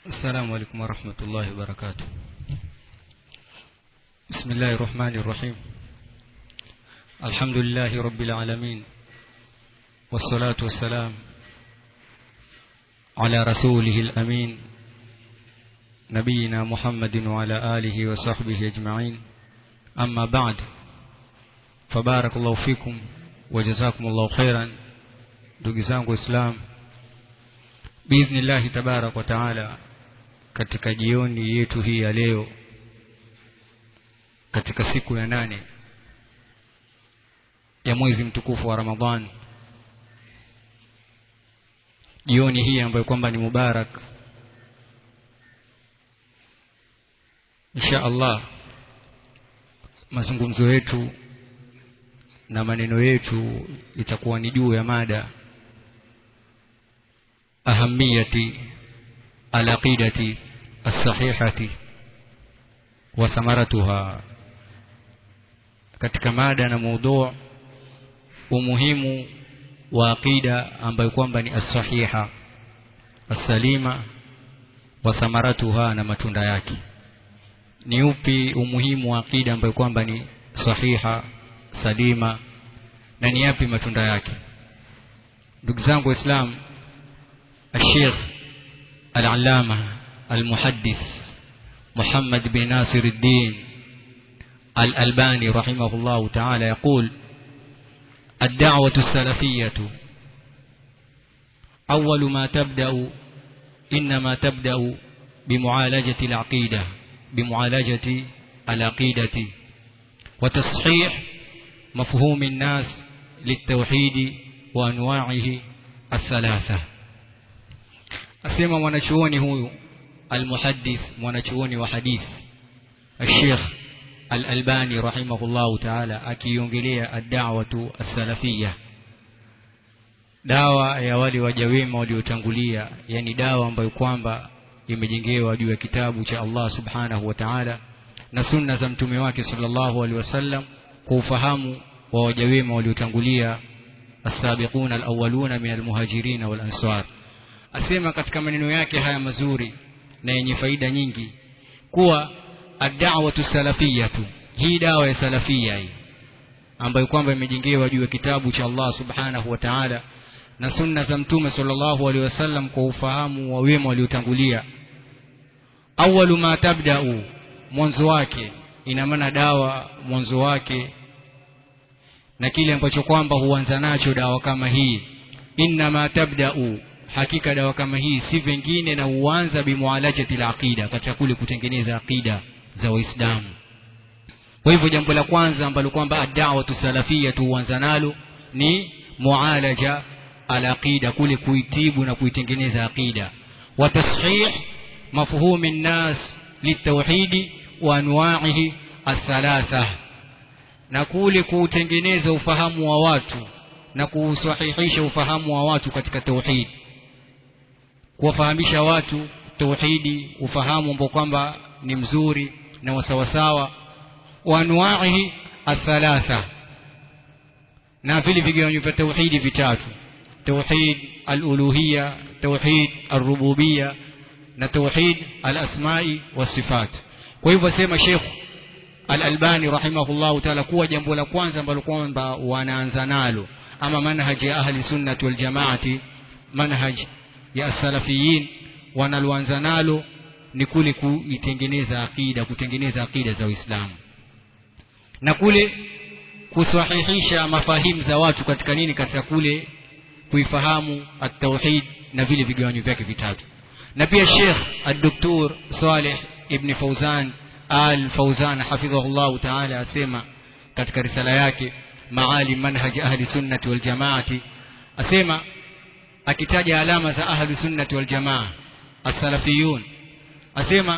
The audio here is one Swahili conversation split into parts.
السلام عليكم ورحمة الله وبركاته. بسم الله الرحمن الرحيم. الحمد لله رب العالمين، والصلاة والسلام على رسوله الأمين نبينا محمد وعلى آله وصحبه أجمعين. أما بعد، فبارك الله فيكم وجزاكم الله خيرا. ndugu zangu Islam, biiznillah tabarak wa taala, katika jioni yetu hii ya leo, katika siku ya 8 ya mwezi mtukufu wa Ramadhan, jioni hii ambayo kwamba ni mubarak, insha Allah mazungumzo yetu na maneno yetu itakuwa ni juu ya mada ahamiyati al-aqidati as-sahihati wa thamaratuha. Katika mada na mada umuhimu wa aqida ambayo kwamba ni as-sahiha as-salima wa thamaratuha, na matunda yake. Ni upi umuhimu wa aqida ambayo kwamba ni sahiha salima, na ni yapi matunda yake? Ndugu zangu Islam, الشيخ العلامة المحدث محمد بن ناصر الدين الألباني رحمه الله تعالى يقول: الدعوة السلفية أول ما تبدأ إنما تبدأ بمعالجة العقيدة وتصحيح مفهوم الناس للتوحيد وأنواعه الثلاثة. Asema mwanachuoni huyu al-muhaddith, mwanachuoni wa hadith, al-Sheikh al-Albani rahimahullahu ta'ala, akiongelea ad-da'watu as-salafiyya, dawa ya wale wajawema waliotangulia, yani dawa ambayo kwamba imejengewa juu ya kitabu cha Allah subhanahu wa ta'ala na sunna za mtume wake sallallahu alaihi wasallam, kwa ufahamu wa wajawema waliotangulia, as-sabiquna al-awwaluna min al-muhajirin wal-ansar. Asema katika maneno yake haya mazuri na yenye faida nyingi kuwa ad-da'watu salafiyatu, hii dawa ya salafia hii ambayo kwamba imejengewa juu ya kitabu cha Allah subhanahu wa ta'ala na sunna za mtume sallallahu alaihi wasallam, kwa ufahamu wa wema waliotangulia. Awwalu ma tabda'u, mwanzo wake, ina maana dawa mwanzo wake na kile ambacho kwamba huanza nacho dawa kama hii, inna ma tabda'u, hakika dawa kama hii si vingine na huanza bimualajati al-aqida, katika kule kutengeneza aqida za Waislamu. Kwa hivyo jambo la kwanza ambalo kwamba ad-da'watu salafiyya huanza nalo ni mualaja al-aqida, kule kuitibu na kuitengeneza aqida, wa tashih mafhumi an-nas litawhid wa anwa'ihi as-thalatha, na kule kutengeneza ufahamu wa watu na kusahihisha ufahamu wa watu katika tauhid, kuwafahamisha watu tauhidi, ufahamu ambao kwamba ni mzuri na wasawasawa, wa anwa'ihi athalatha, na vile vigawanyo vya tauhidi vitatu: tauhid al-uluhiyya, tauhid ar-rububiyya, na tauhid al-asma'i was-sifat. Kwa hivyo sema Sheikh al-Albani rahimahullahu ta'ala kuwa jambo la kwanza ambalo kwamba wanaanza nalo, ama manhaj ya ahli sunnah wal jamaati, manhaj ya salafiyin, wanaloanza nalo ni kule kuitengeneza aqida, kutengeneza aqida za Uislamu, na kule kusahihisha mafahimu za watu katika nini, katika kule kuifahamu at-tauhid na vile vigawanyo vyake vitatu. Na pia Sheikh al-Dr. Saleh ibn Fawzan al-Fawzan hafidhahullah ta'ala asema katika risala yake Maalim Manhaj Ahli Sunnati wal Jamaati, asema akitaja alama za Ahli Sunnati wal Jamaa as-salafiyun, asema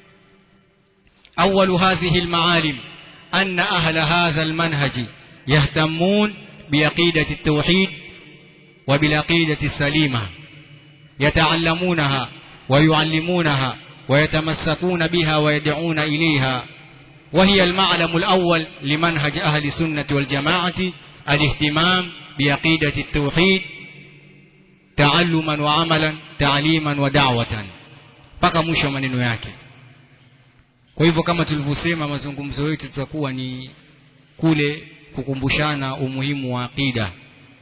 awwalu hadhihi al-maalim anna ahla hadha al-manhaj yahtammun biaqidati at-tauhid wa bilaqidati as-salima, yata'allamunaha wa yu'allimunaha wa yatamassakuna biha wa yad'una ilayha, وهي المعلم الأول لمنهج أهل السنة والجماعة الاهتمام بعقيدة التوحيد تعلما وعملا تعليما ودعوة. mpaka mwisho wa maneno yake. Kwa hivyo kama tulivyosema, mazungumzo yetu tutakuwa ni kule kukumbushana umuhimu wa aqida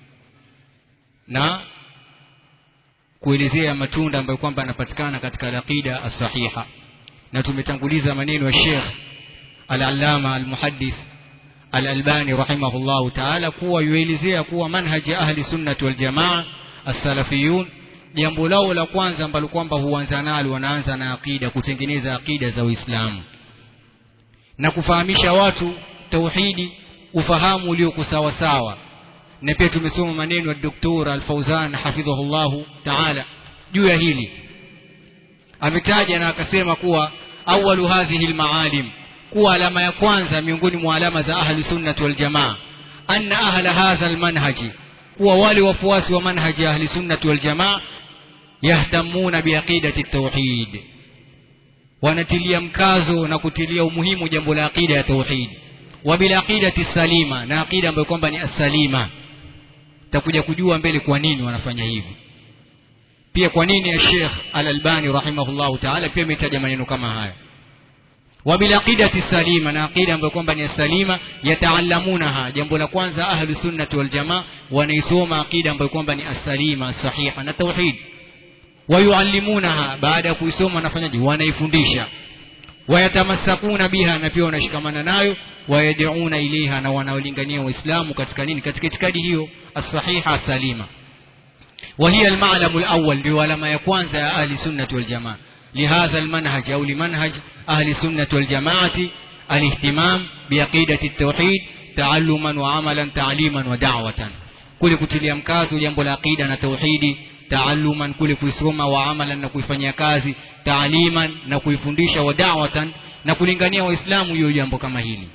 na kuelezea matunda ambayo kwamba yanapatikana katika aqida as-sahiha. Na tumetanguliza maneno ya Sheikh al-Allama al-Muhaddith al-Albani rahimahullahu ta'ala kuwa yuelezea kuwa manhaji ahli sunnah wal jamaa as-salafiyun, jambo lao la kwanza ambalo kwamba huanza nalo, wanaanza na aqida, kutengeneza aqida za Uislamu na kufahamisha watu tauhidi, ufahamu ulio sawa sawa. Na pia tumesoma maneno ya Dr. Al-Fawzan hafidhahullahu ta'ala juu ya hili. Ametaja na akasema kuwa awalu hadhihi al-maalim, kuwa alama ya kwanza miongoni mwa alama za ahli sunnah wal jamaa, anna ahla hadha al-manhaji, kuwa wale wafuasi wa manhaji ahli sunnah wal jamaa yahtamuna biaqidati at-tauhid, wanatilia mkazo na kutilia umuhimu jambo la aqida ya tauhid, wa bil aqidati salima, na aqida ambayo kwamba ni as-salima. Takuja kujua mbele kwa nini wanafanya hivi. Pia kwa nini ya Sheikh Al-Albani rahimahullahu ta'ala pia ametaja maneno kama haya. Wa bil aqidati salima, na aqida ambayo kwamba ni as-salima, yataallamunaha, jambo la kwanza ahli sunnah wal jamaa wanaisoma aqida ambayo kwamba ni as-salima sahiha na tauhid. Wa yuallimunaha, baada ya kuisoma wanafanyaje? Wanaifundisha. Wa yatamassakuna biha, na pia wanashikamana nayo. Wa yad'una ilaiha, na wanaolingania waislamu katika nini? Katika itikadi hiyo as-sahiha salima. Wa hiya al-ma'lam al-awwal, ndio alama ya kwanza ya ahli sunnah wal jamaa lihadha al-manhaj au limanhaj ahli sunnah wal jamaati al-ihtimam biaqidati at-tauhid ta'alluman wa amalan ta'liman wa da'watan, kule kutilia mkazo jambo la aqida na tauhidi, ta'alluman kule kuisoma, wa amalan na kuifanyia kazi, ta'liman na kuifundisha, wa da'watan na kulingania waislamu hiyo jambo kama hili.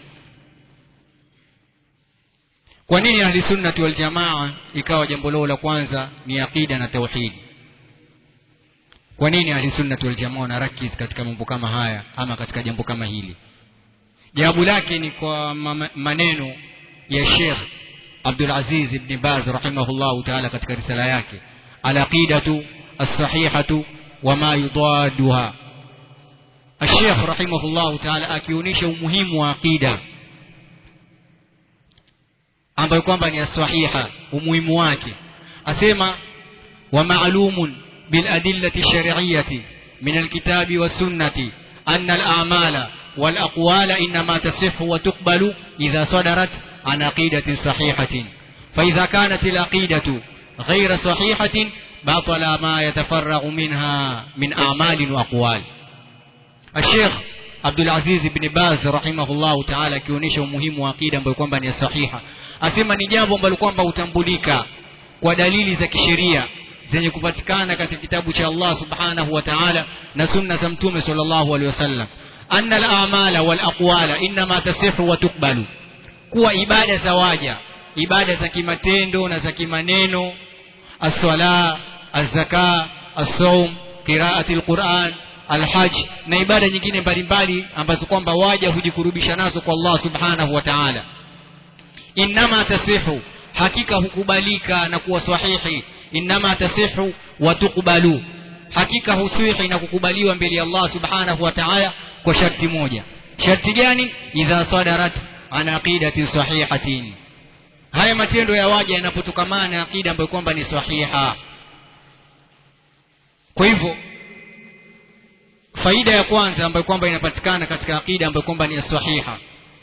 Kwa nini ahli sunnah wal jamaa ikawa jambo lao la kwanza ni aqida na tauhid? Kwa nini ahli sunnah wal jamaa wanarakiz katika mambo kama haya ama katika jambo kama hili? Jawabu lake ni kwa maneno ya Sheikh Abdul Aziz ibn Baz rahimahullahu ta'ala katika risala yake al-aqidatu as-sahihatu wa ma yudaduha. Sheikh rahimahullahu ta'ala akionyesha umuhimu wa aqida ambayo kwamba ni as-sahiha, umuhimu wake, asema wa ma'lumun bil adillati shar'iyyati min al-kitabi was sunnati anna al-a'mala wal aqwala inma tasihhu wa tuqbalu idha sadarat an aqidatin sahihatin, fa idha kanat al-aqidatu ghayra sahihatin batala ma yatafarraghu minha min a'malin wa aqwal. Sheikh Abdul Aziz ibn Baz rahimahullahu ta'ala akionyesha umuhimu wa aqida ambayo kwamba ni sahiha, asema ni jambo ambalo kwamba utambulika kwa dalili za kisheria zenye kupatikana katika kitabu cha Allah subhanahu wa ta'ala na sunna za mtume sallallahu alaihi wasallam, anna al-a'mala wal aqwala inma tasihhu wa tuqbalu, kuwa ibada za waja, ibada za kimatendo na za kimaneno, as-sala, az-zaka, as-sawm, qira'ati al-Qur'an, al-hajj na ibada nyingine mbalimbali ambazo kwamba waja hujikurubisha nazo kwa Allah subhanahu wa ta'ala, inma tasihu, hakika hukubalika na kuwa sahihi, inma tasihu wa tuqbalu, hakika husihi na kukubaliwa mbele ya Allah subhanahu wa ta'ala kwa sharti moja. Sharti gani? Idha sadarat an aqidati sahihatin, haya matendo ya waja yanapotokamana na aqida ambayo kwamba ni sahiha. Kwa hivyo faida ya kwanza ambayo kwamba inapatikana katika aqida ambayo kwamba ni sahiha,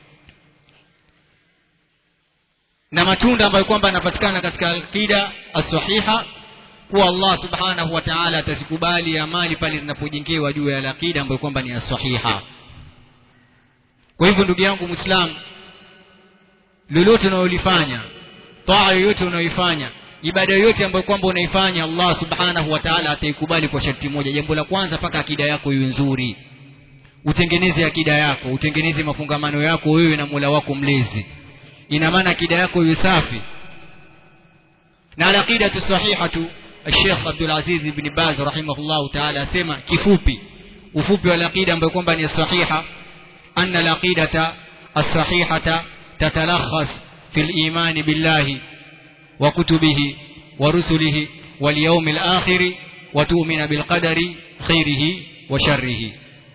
na matunda ambayo kwamba yanapatikana katika aqida as-sahiha, kuwa Allah subhanahu wa ta'ala atazikubali amali pale zinapojengewa juu ya aqida ambayo kwamba ni sahiha. Kwa hivyo ndugu yangu Muislam, lolote unalolifanya, taa yoyote unayoifanya, ibada yoyote ambayo kwamba unaifanya, Allah subhanahu wa ta'ala ataikubali kwa sharti moja. Jambo la kwanza, paka akida yako iwe nzuri, utengeneze akida yako, utengeneze mafungamano yako wewe na Mola wako mlezi. Ina maana akida yako iwe safi. Na al-aqidatu sahihatu, Sheikh Abdul Aziz ibn Baz rahimahullahu ta'ala asema kifupi, ufupi wa aqida ambayo kwamba ni sahiha, anna al-aqidata as-sahihata tatalakhas fil iman billahi wa kutubihi wa rusulihi wal yawmil akhir wa tu'mina bil qadari khairihi wa sharrihi.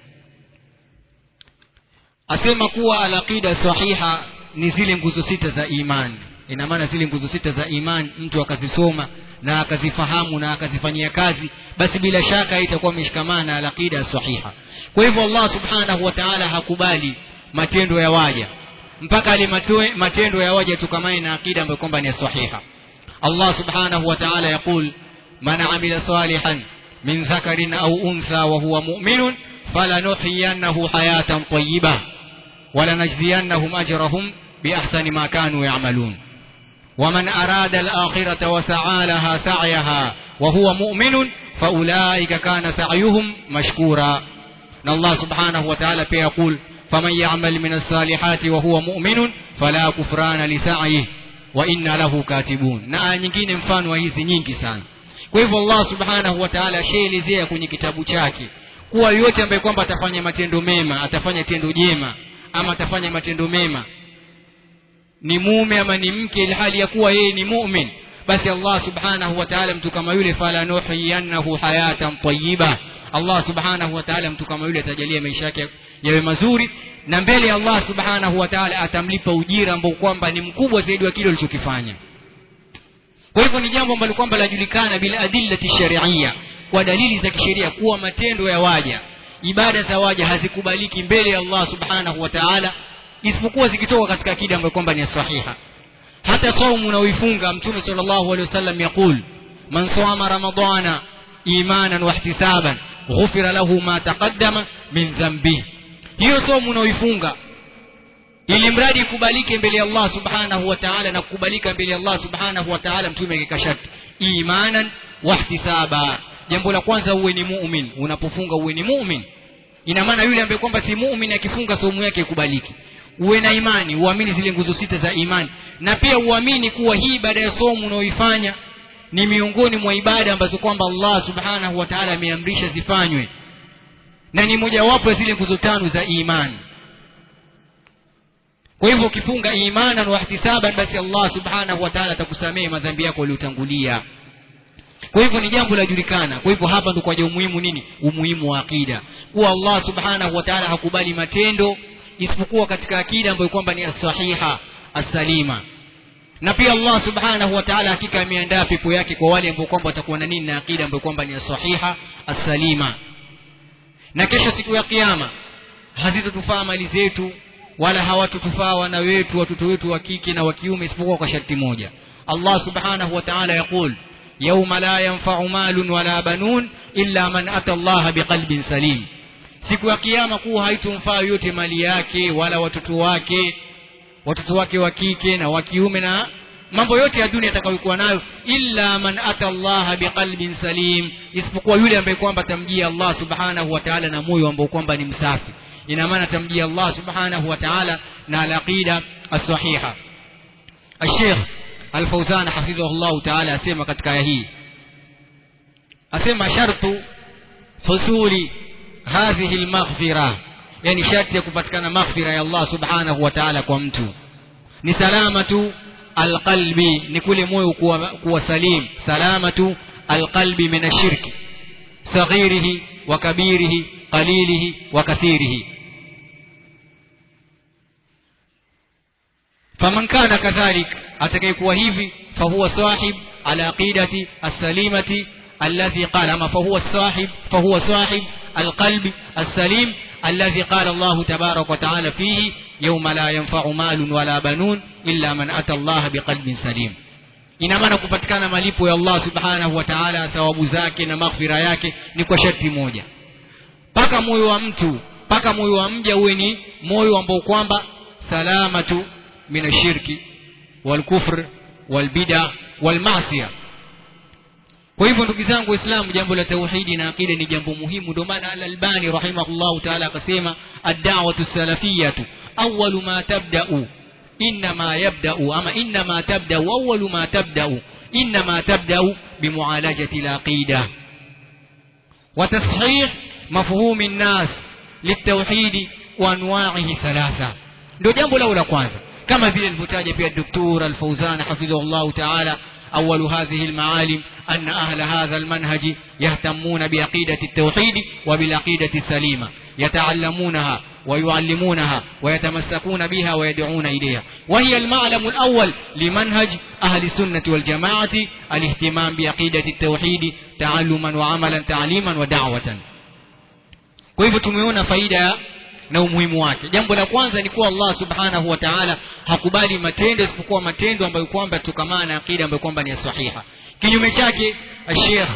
Asema kuwa al-aqida sahiha ni zile nguzo sita za imani. Ina maana zile nguzo sita za imani mtu akazisoma na akazifahamu na akazifanyia kazi, basi bila shaka itakuwa ameshikamana na al-aqida sahiha. Kwa hivyo Allah subhanahu wa ta'ala hakubali matendo ya waja mpaka ale matendo ya waja tukamane na akida ambayo kwamba ni sahiha. Allah subhanahu wa ta'ala yaqul man amila salihan min dhakarin aw untha wa huwa mu'minun falanuhyiyannahu hayatan tayyibah wa lanajziyannahum ajrahum bi ahsani ma kanu ya'malun wa man arada al-akhirata wa sa'a laha sa'yaha wa huwa mu'minun fa ulaika kana sa'yuhum mashkura. Na Allah subhanahu wa ta'ala pia yaqul faman ya'mal min as-salihati wa huwa mu'minun fala kufrana li sa'yihi wa inna lahu katibun. Na nyingine mfano wa hizi nyingi sana. Kwa hivyo Allah subhanahu wa ta'ala ashaelezea kwenye kitabu chake kuwa yote ambaye kwamba atafanya matendo mema, atafanya tendo jema ama atafanya matendo mema, ni mume ama ni mke, ilhali ya kuwa yeye ni mu'min, basi Allah subhanahu wa ta'ala mtu kama yule fala nuhyiyannahu hayatan tayyibah, Allah subhanahu wa ta'ala mtu kama yule atajalia maisha yake yawe mazuri, na mbele ya Allah subhanahu wa ta'ala atamlipa ujira ambao kwamba ni mkubwa zaidi wa kile alichokifanya. Kwa hivyo ni jambo ambalo kwamba lajulikana bila adillati sharia, kwa dalili za kisheria, kuwa matendo ya waja, ibada za waja hazikubaliki mbele ya Allah subhanahu wa ta'ala isipokuwa zikitoka katika akida ambayo kwamba ni sahiha. Hata saumu unaoifunga, Mtume sallallahu alaihi wasallam yakul man sawama ramadhana imanan wa ihtisaban ghufira lahu ma taqaddama min dhanbi. Hiyo saumu unaoifunga ili mradi kubalike mbele ya Allah subhanahu wa ta'ala, na kukubalika mbele ya Allah subhanahu wa ta'ala, Mtume akika sharti imanan wa ihtisaba. Jambo la kwanza uwe ni mu'min, unapofunga uwe ni mu'min. Ina maana yule ambaye kwamba si mu'min akifunga saumu yake ikubaliki. Uwe na imani, uamini zile nguzo sita za imani, na pia uamini kuwa hii ibada ya saumu unaoifanya ni miongoni mwa ibada ambazo kwamba Allah subhanahu wa ta'ala ameamrisha zifanywe, na ni mojawapo ya zile nguzo tano za imani. Kwa hivyo ukifunga imanan wa ihtisaban, basi Allah subhanahu wa ta'ala atakusamehe madhambi yako yaliyotangulia. Kwa hivyo ni jambo la julikana. Kwa hivyo hapa ndo kwa umuhimu nini? Umuhimu wa akida, kuwa Allah subhanahu wa ta'ala hakubali matendo isipokuwa katika akida ambayo kwamba ni as-sahiha as-salima. Na pia Allah subhanahu wa ta'ala hakika ameandaa pepo yake kwa wale ambao kwamba watakuwa na nini? Na akida ambayo kwamba ni as-sahiha as-salima. Na kesho siku ya kiyama hazitotufaa mali zetu wala hawatutufaa wana wetu, watoto wetu wa kike na wa kiume, isipokuwa kwa sharti moja. Allah subhanahu wa ta'ala yakul yawma la yanfa'u malun wala banun illa man ata Allah biqalbin salim. Siku ya kiyama kuwa haitumfaa yote mali yake wala watoto wake wa kike na wa kiume na mambo yote ya dunia atakayokuwa nayo, illa man ata Allah biqalbin salim, isipokuwa yule ambaye kwamba tamjia Allah subhanahu wa ta'ala na moyo ambao kwamba ni msafi. Ina maana tamjia Allah subhanahu wa ta'ala na al-aqida as-sahiha. Al-Sheikh Al-Fawzan hafidhahullah ta'ala asema katika aya hii, asema shartu husuli hadhihi al-maghfira, yani sharti ya kupatikana maghfira ya Allah subhanahu wa ta'ala kwa mtu ni salamatu al-qalbi, ni kule moyo kuwa salim, salamatu al-qalbi min ash-shirki saghirihi wa kabirihi qalilihi wa kathirihi. Faman kana kadhalik, atakayekuwa hivi, fahuwa sahib ala aqidati as-salimati alladhi qala ma fahuwa sahib al-qalbi as-salim alladhi qala Allah tabarak wa ta'ala fihi yawma la yanfa'u malun wala banun illa man ata Allah biqalbin salim. Ina maana kupatikana malipo ya Allah subhanahu wa ta'ala, thawabu zake na maghfira yake ni kwa sharti moja. Paka moyo wa mja uwe ni moyo ambao kwamba salamatu min ashirki wal kufr wal bid'a wal ma'siyah. Kwa hivyo ndugu zangu Waislamu, jambo la tauhidi na akida ni jambo muhimu. Ndio maana Al-Albani rahimahullahu ta'ala akasema ad-da'watu salafiyatu awwalu ma tabda'u inma tabda'u awwalu ma tabda'u inma tabda'u bimu'alajati al-aqida wa tashih mafhum an-nas litauhidi wa anwa'ihi thalatha. Ndio jambo la kwanza, kama vile alivyotaja pia Dr. Al-Fawzan hafidhahullah ta'ala, awwalu hadhihi al-ma'alim أن أهل هذا المنهج يهتمون بعقيدة التوحيد وبالعقيدة السليمة، يتعلمونها ويعلمونها ويتمسكون بها ويدعون إليها، وهي المعلم الأول لمنهج أهل السنة والجماعة، الاهتمام بعقيدة التوحيد تعلما وعملا، تعليما ودعوة. Kwa hivyo tumeona faida na umuhimu wake. Jambo la kwanza ni kuwa Allah subhanahu wa ta'ala hakubali matendo isipokuwa matendo ambayo kwamba tukamana na akida ambayo kwamba ni sahiha. Kinyume chake Sheikh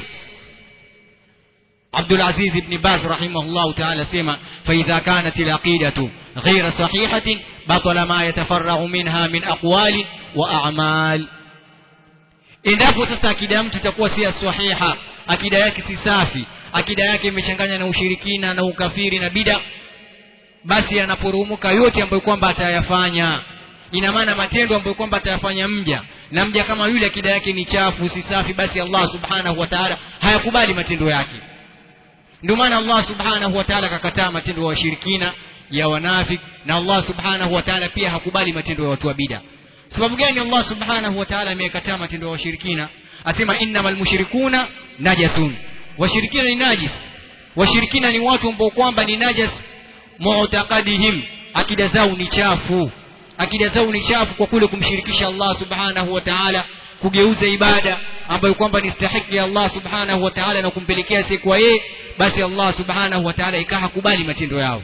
Abdul Aziz ibn Baz rahimahullah ta'ala sema fa idha kanat al-aqidatu ghayra sahihatin batala ma yatafarra'u minha min aqwali wa a'mal. Endapo sasa akida mtu itakuwa si sahiha, akida yake si safi, akida yake imechanganya na ushirikina na ukafiri na bid'a, basi anaporumuka yote ambayo kwamba atayafanya, ina maana matendo ambayo kwamba atayafanya mja, na mja kama yule akida yake ni chafu, si safi, basi Allah subhanahu wa ta'ala hayakubali matendo yake. Ndio maana Allah subhanahu wa ta'ala kakataa matendo ya washirikina, ya wanafiki, na Allah subhanahu wa ta'ala pia hakubali matendo ya watu wa bid'a. Sababu gani Allah subhanahu wa ta'ala amekataa matendo ya washirikina? Asema innamal mushrikuna najasun, washirikina ni najis. Washirikina ni watu ambao kwamba ni najas mu'taqadihim, akida zao ni chafu. Akida zao ni chafu kwa kule kumshirikisha Allah subhanahu wa ta'ala, kugeuza ibada ambayo kwamba ni stahiki ya Allah subhanahu wa ta'ala na kumpelekea si kwa yeye, basi Allah subhanahu wa ta'ala ikakubali matendo yao.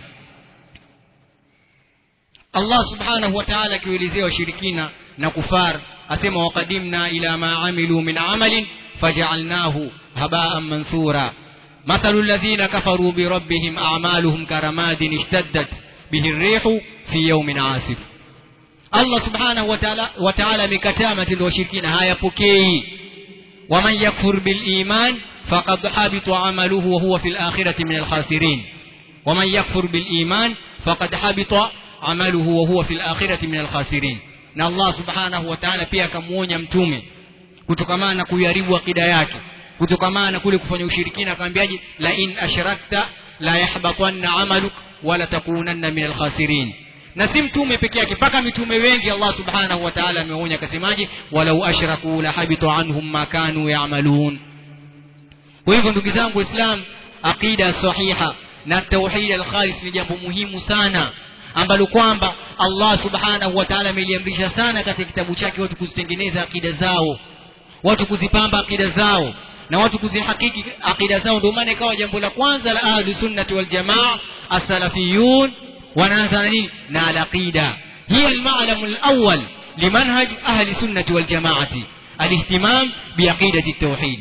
Allah subhanahu wa ta'ala kielezea washirikina na kufar asema waqadimna ila ma amilu min amalin faj'alnahu haba'an mansura mathalu alladhina kafaru bi rabbihim a'maluhum karamadin ishtaddat bihi ar-rihu fi yawmin 'asif. Allah subhanahu wa ta'ala amekataa matendo ya washirikina, hayapokei. Waman yakfur bil iman faqad habita 'amaluhu wa huwa fil akhirati min al-khasirin. Waman yakfur bil iman faqad habita 'amaluhu wa huwa fil akhirati min al-khasirin. Na Allah subhanahu wa ta'ala pia akamuonya mtume kutokamana na kuiharibu akida yake, kutokamana na kule kufanya ushirikina, akamwambiaje, la in ashrakta la yahbatanna 'amaluk wa la takunanna min al-khasirin. Na si mtume peke yake, paka mitume wengi Allah subhanahu wa ta'ala ameonya, akasemaje, walau ashraku la habita anhum ma kanu ya'malun. Kwa hivyo ndugu zangu Islam, aqida sahiha na tauhid al-khalis ni jambo muhimu sana, ambalo kwamba Allah subhanahu wa ta'ala ameliamrisha sana katika kitabu chake watu kuzitengeneza akida zao, watu kuzipamba akida zao, na watu kuzihakiki akida zao. Ndio maana ikawa jambo la kwanza la ahli sunnati wal jamaa as-salafiyun wanaanza na nini? Na al-aqida. Hiya al-ma'lam al-awwal limanhaj ahli sunnati wal jamaati, al-ihtimam bi aqidati at-tauhid.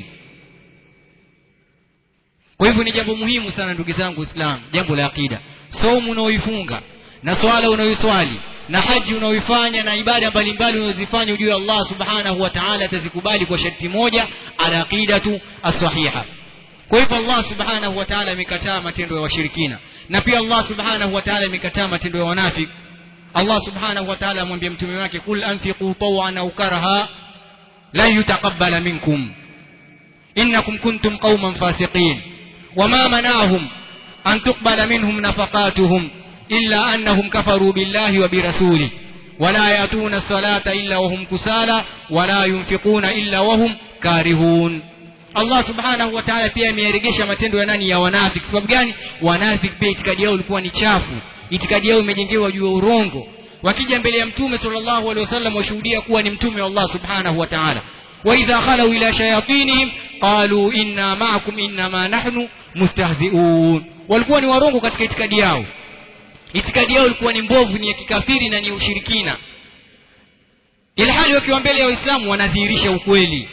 Kwa hivyo ni jambo muhimu sana ndugu zangu Islam, jambo la aqida. Saumu unaoifunga na swala unaoiswali na haji unaoifanya na ibada mbalimbali unazifanya, ujue Allah subhanahu wa ta'ala atazikubali kwa sharti moja, al-aqidatu as-sahiha. Kwa hivyo Allah subhanahu wa ta'ala amekataa matendo ya washirikina, na pia Allah subhanahu wa ta'ala amekataa matendo ya wanafiki. Allah subhanahu wa ta'ala amwambia mtume wake, kul anfiqu taw'an aw karaha la yutaqabbal minkum innakum kuntum qauman fasiqin wama mana'ahum an tuqbala minhum nafaqatuhum illa annahum kafaru billahi wa birasulihi wala yatuna as-salata illa wa hum kusala wala yunfiquna illa wa hum karihun. Allah subhanahu wa ta'ala pia amerejesha matendo ya nani? Ya wanafiki. Sababu gani? Wanafiki pia itikadi yao ilikuwa ni chafu, itikadi yao imejengewa juu ya urongo. Wakija mbele ya mtume sallallahu alaihi wasallam washuhudia kuwa ni mtume wa Allah subhanahu wa ta'ala, wa idha khalu ila shayatinihim qalu inna ma'akum inma nahnu mustahzi'un. Walikuwa ni warongo katika itikadi yao. Itikadi yao ilikuwa ni mbovu, ni ya kikafiri na ni ushirikina, ila hali wakiwa mbele ya Waislamu wanadhihirisha ukweli.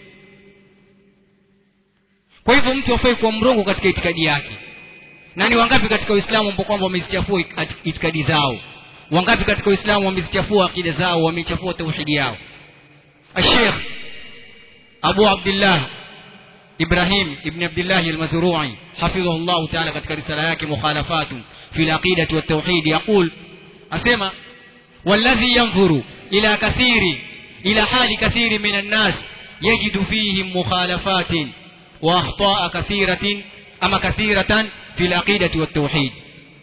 Kwa hivyo mtu afai kuwa mrongo katika itikadi yake. Na ni wangapi katika Uislamu ambao kwamba wamezichafua itikadi zao? Wangapi katika Uislamu wamezichafua akida zao, wamechafua tauhidi yao? Sheikh Abu Abdullah Ibrahim ibn Abdullah al-Mazru'i hafidhahullah ta'ala katika risala yake Mukhalafatu fi al-aqidati wa tauhid yaqul, asema walladhi yanzuru ila hali kathiri min an-nas yajidu fihim mukhalafatin wa akhta'a kathiratan fi al-aqidati wa tauhid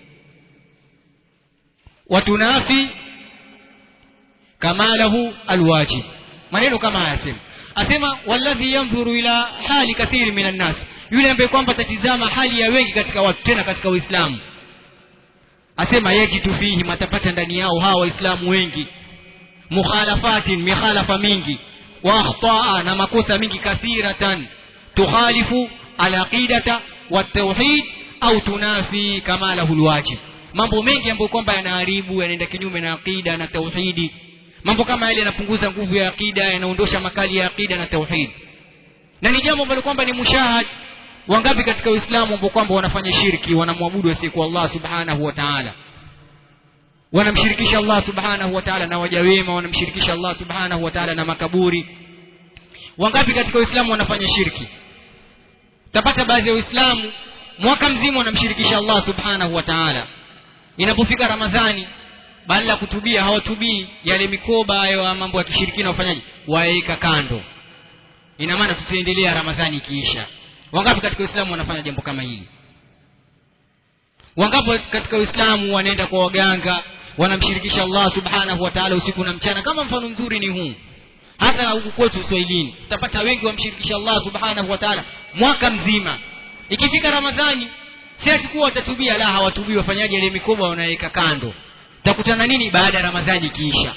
wa tunafi kamalahu al-wajib. Maneno kama haya sema, asema walladhi yanzuru ila hali kathiri minan nas, yule ambaye kwamba tatizama hali ya wengi katika watu, tena katika Uislamu, asema yajidu fihi, matapata ndani yao hawa waislamu wengi mukhalafatin, mikhalafa mingi, wa akhtaa, na makosa mingi, kathiratan tukhalifu al-aqidata wat-tauhid au tunafi kamalahu al-wajib. Mambo mengi ambayo kwamba yanaharibu, yanaenda kinyume na aqida na tauhidi. Mambo kama yale yanapunguza nguvu ya aqida, yanaondosha makali ya aqida na tauhid, na ni jambo ambalo kwamba ni mushahad. Wangapi katika Uislamu ambao kwamba wanafanya shirki, wanamwabudu asiyekuwa Allah subhanahu wa ta'ala, wanamshirikisha Allah subhanahu wa ta'ala na waja wema, wanamshirikisha Allah subhanahu wa ta'ala na makaburi. Wangapi katika Uislamu wanafanya shirki? Tapata baadhi ya Uislamu mwaka mzima wanamshirikisha Allah subhanahu wa ta'ala, inapofika Ramadhani badala ya kutubia hawatubii, yale mikoba hayo mambo ya kishirikina wafanyaje? Waeka kando. Ina maana tutaendelea Ramadhani ikiisha. Wangapi katika Uislamu wanafanya jambo kama hili? Wangapi katika Uislamu wanaenda kwa waganga, wanamshirikisha Allah subhanahu wa ta'ala usiku na mchana? Kama mfano mzuri ni huu, hata huku kwetu Uswahilini utapata wengi wamshirikisha Allah subhanahu wa ta'ala mwaka mzima. Ikifika Ramadhani si atakuwa watatubia, la, hawatubii. Wafanyaje? Ile mikoba wanaweka kando. Takutana nini baada ya Ramadhani ikiisha?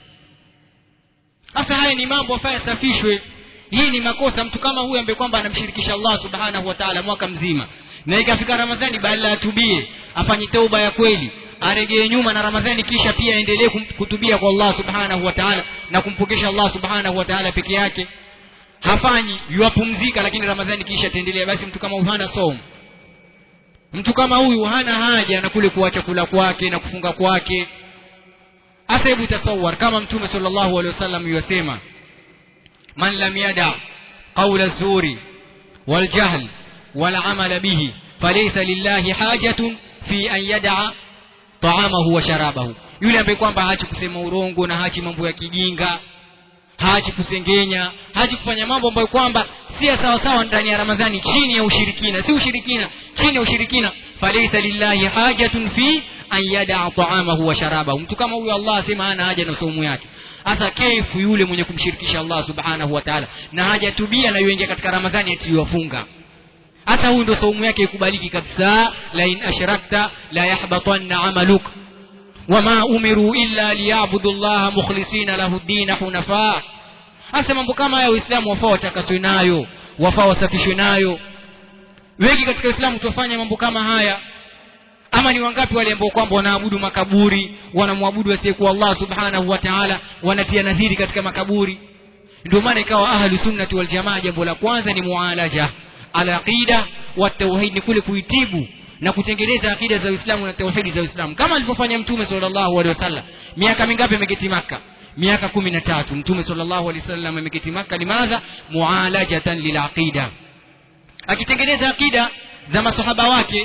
Sasa haya ni mambo afaya safishwe. Hii ni makosa. Mtu kama huyu ambaye kwamba anamshirikisha Allah subhanahu wa ta'ala mwaka mzima, na ikafika Ramadhani badala atubie, afanye tauba ya kweli, arejee nyuma, na Ramadhani kisha pia aendelee kutubia kwa Allah subhanahu wa ta'ala na kumpokesha Allah subhanahu wa ta'ala peke yake, hafanyi, yuapumzika, lakini Ramadhani kisha taendelea, basi mtu kama huyu hana saumu. Mtu kama huyu hana haja na kule kuacha kula kwake na kufunga kwake. Asa hebu tasawwar kama Mtume sallallahu alaihi wasallam yasema, man lam yada qawla az-zuri wal jahl wal amala bihi falaysa lillahi hajatun fi an yada ta'amahu wa sharabahu. Yule ambaye kwamba haachi kusema urongo na haachi mambo ya kijinga, haachi kusengenya, haachi kufanya mambo ambayo kwamba si sawa sawa ndani ya Ramadhani, chini ya ushirikina, si ushirikina, chini ya ushirikina, falaysa lillahi hajatun fi an yada ta'amahu wa sharabahu. Mtu kama huyo Allah asema hana haja na saumu yake. Hasa kaifu yule mwenye kumshirikisha Allah subhanahu wa ta'ala na hajatubia na yuingia katika Ramadhani eti yufunga. Hata huyo ndo saumu yake ikubaliki kabisa. La in ashrakta la yahbatanna amaluk wama umiru illa liya'budu Allah mukhlisina lahu ad-din hunafa. Hasa mambo kama haya Uislamu wafaa watakaswe nayo, wafaa wasafishwe nayo. Wengi katika Uislamu tufanya mambo kama haya. Ama ni wangapi wale ambao kwamba wanaabudu makaburi, wanamwabudu asiyekuwa Allah subhanahu wa ta'ala, wanatia nadhiri katika makaburi? Ndio maana ikawa ahlu sunnati wal jamaa jambo la kwanza ni mualaja al-aqida wa tauhid, ni kule kuitibu na kutengeneza akida za Uislamu na tauhidi za Uislamu, kama alivyofanya Mtume sallallahu alaihi wasallam. Miaka mingapi ameketi Makkah? Miaka 13. Mtume sallallahu alaihi wasallam ameketi Makkah limadha? Mualajatan lil-aqida, akitengeneza akida za masahaba wake.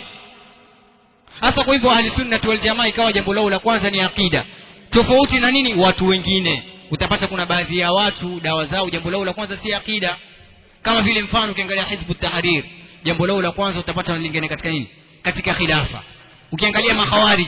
Hasa kwa hivyo ahli sunnah wal jamaa ikawa jambo lao la kwanza ni akida. Tofauti na nini? Watu wengine utapata kuna baadhi ya watu dawa zao jambo lao la kwanza si akida. Kama vile mfano ukiangalia Hizbut Tahrir, jambo lao la kwanza utapata wanalingana katika nini? Katika khilafa. Ukiangalia makhawarij,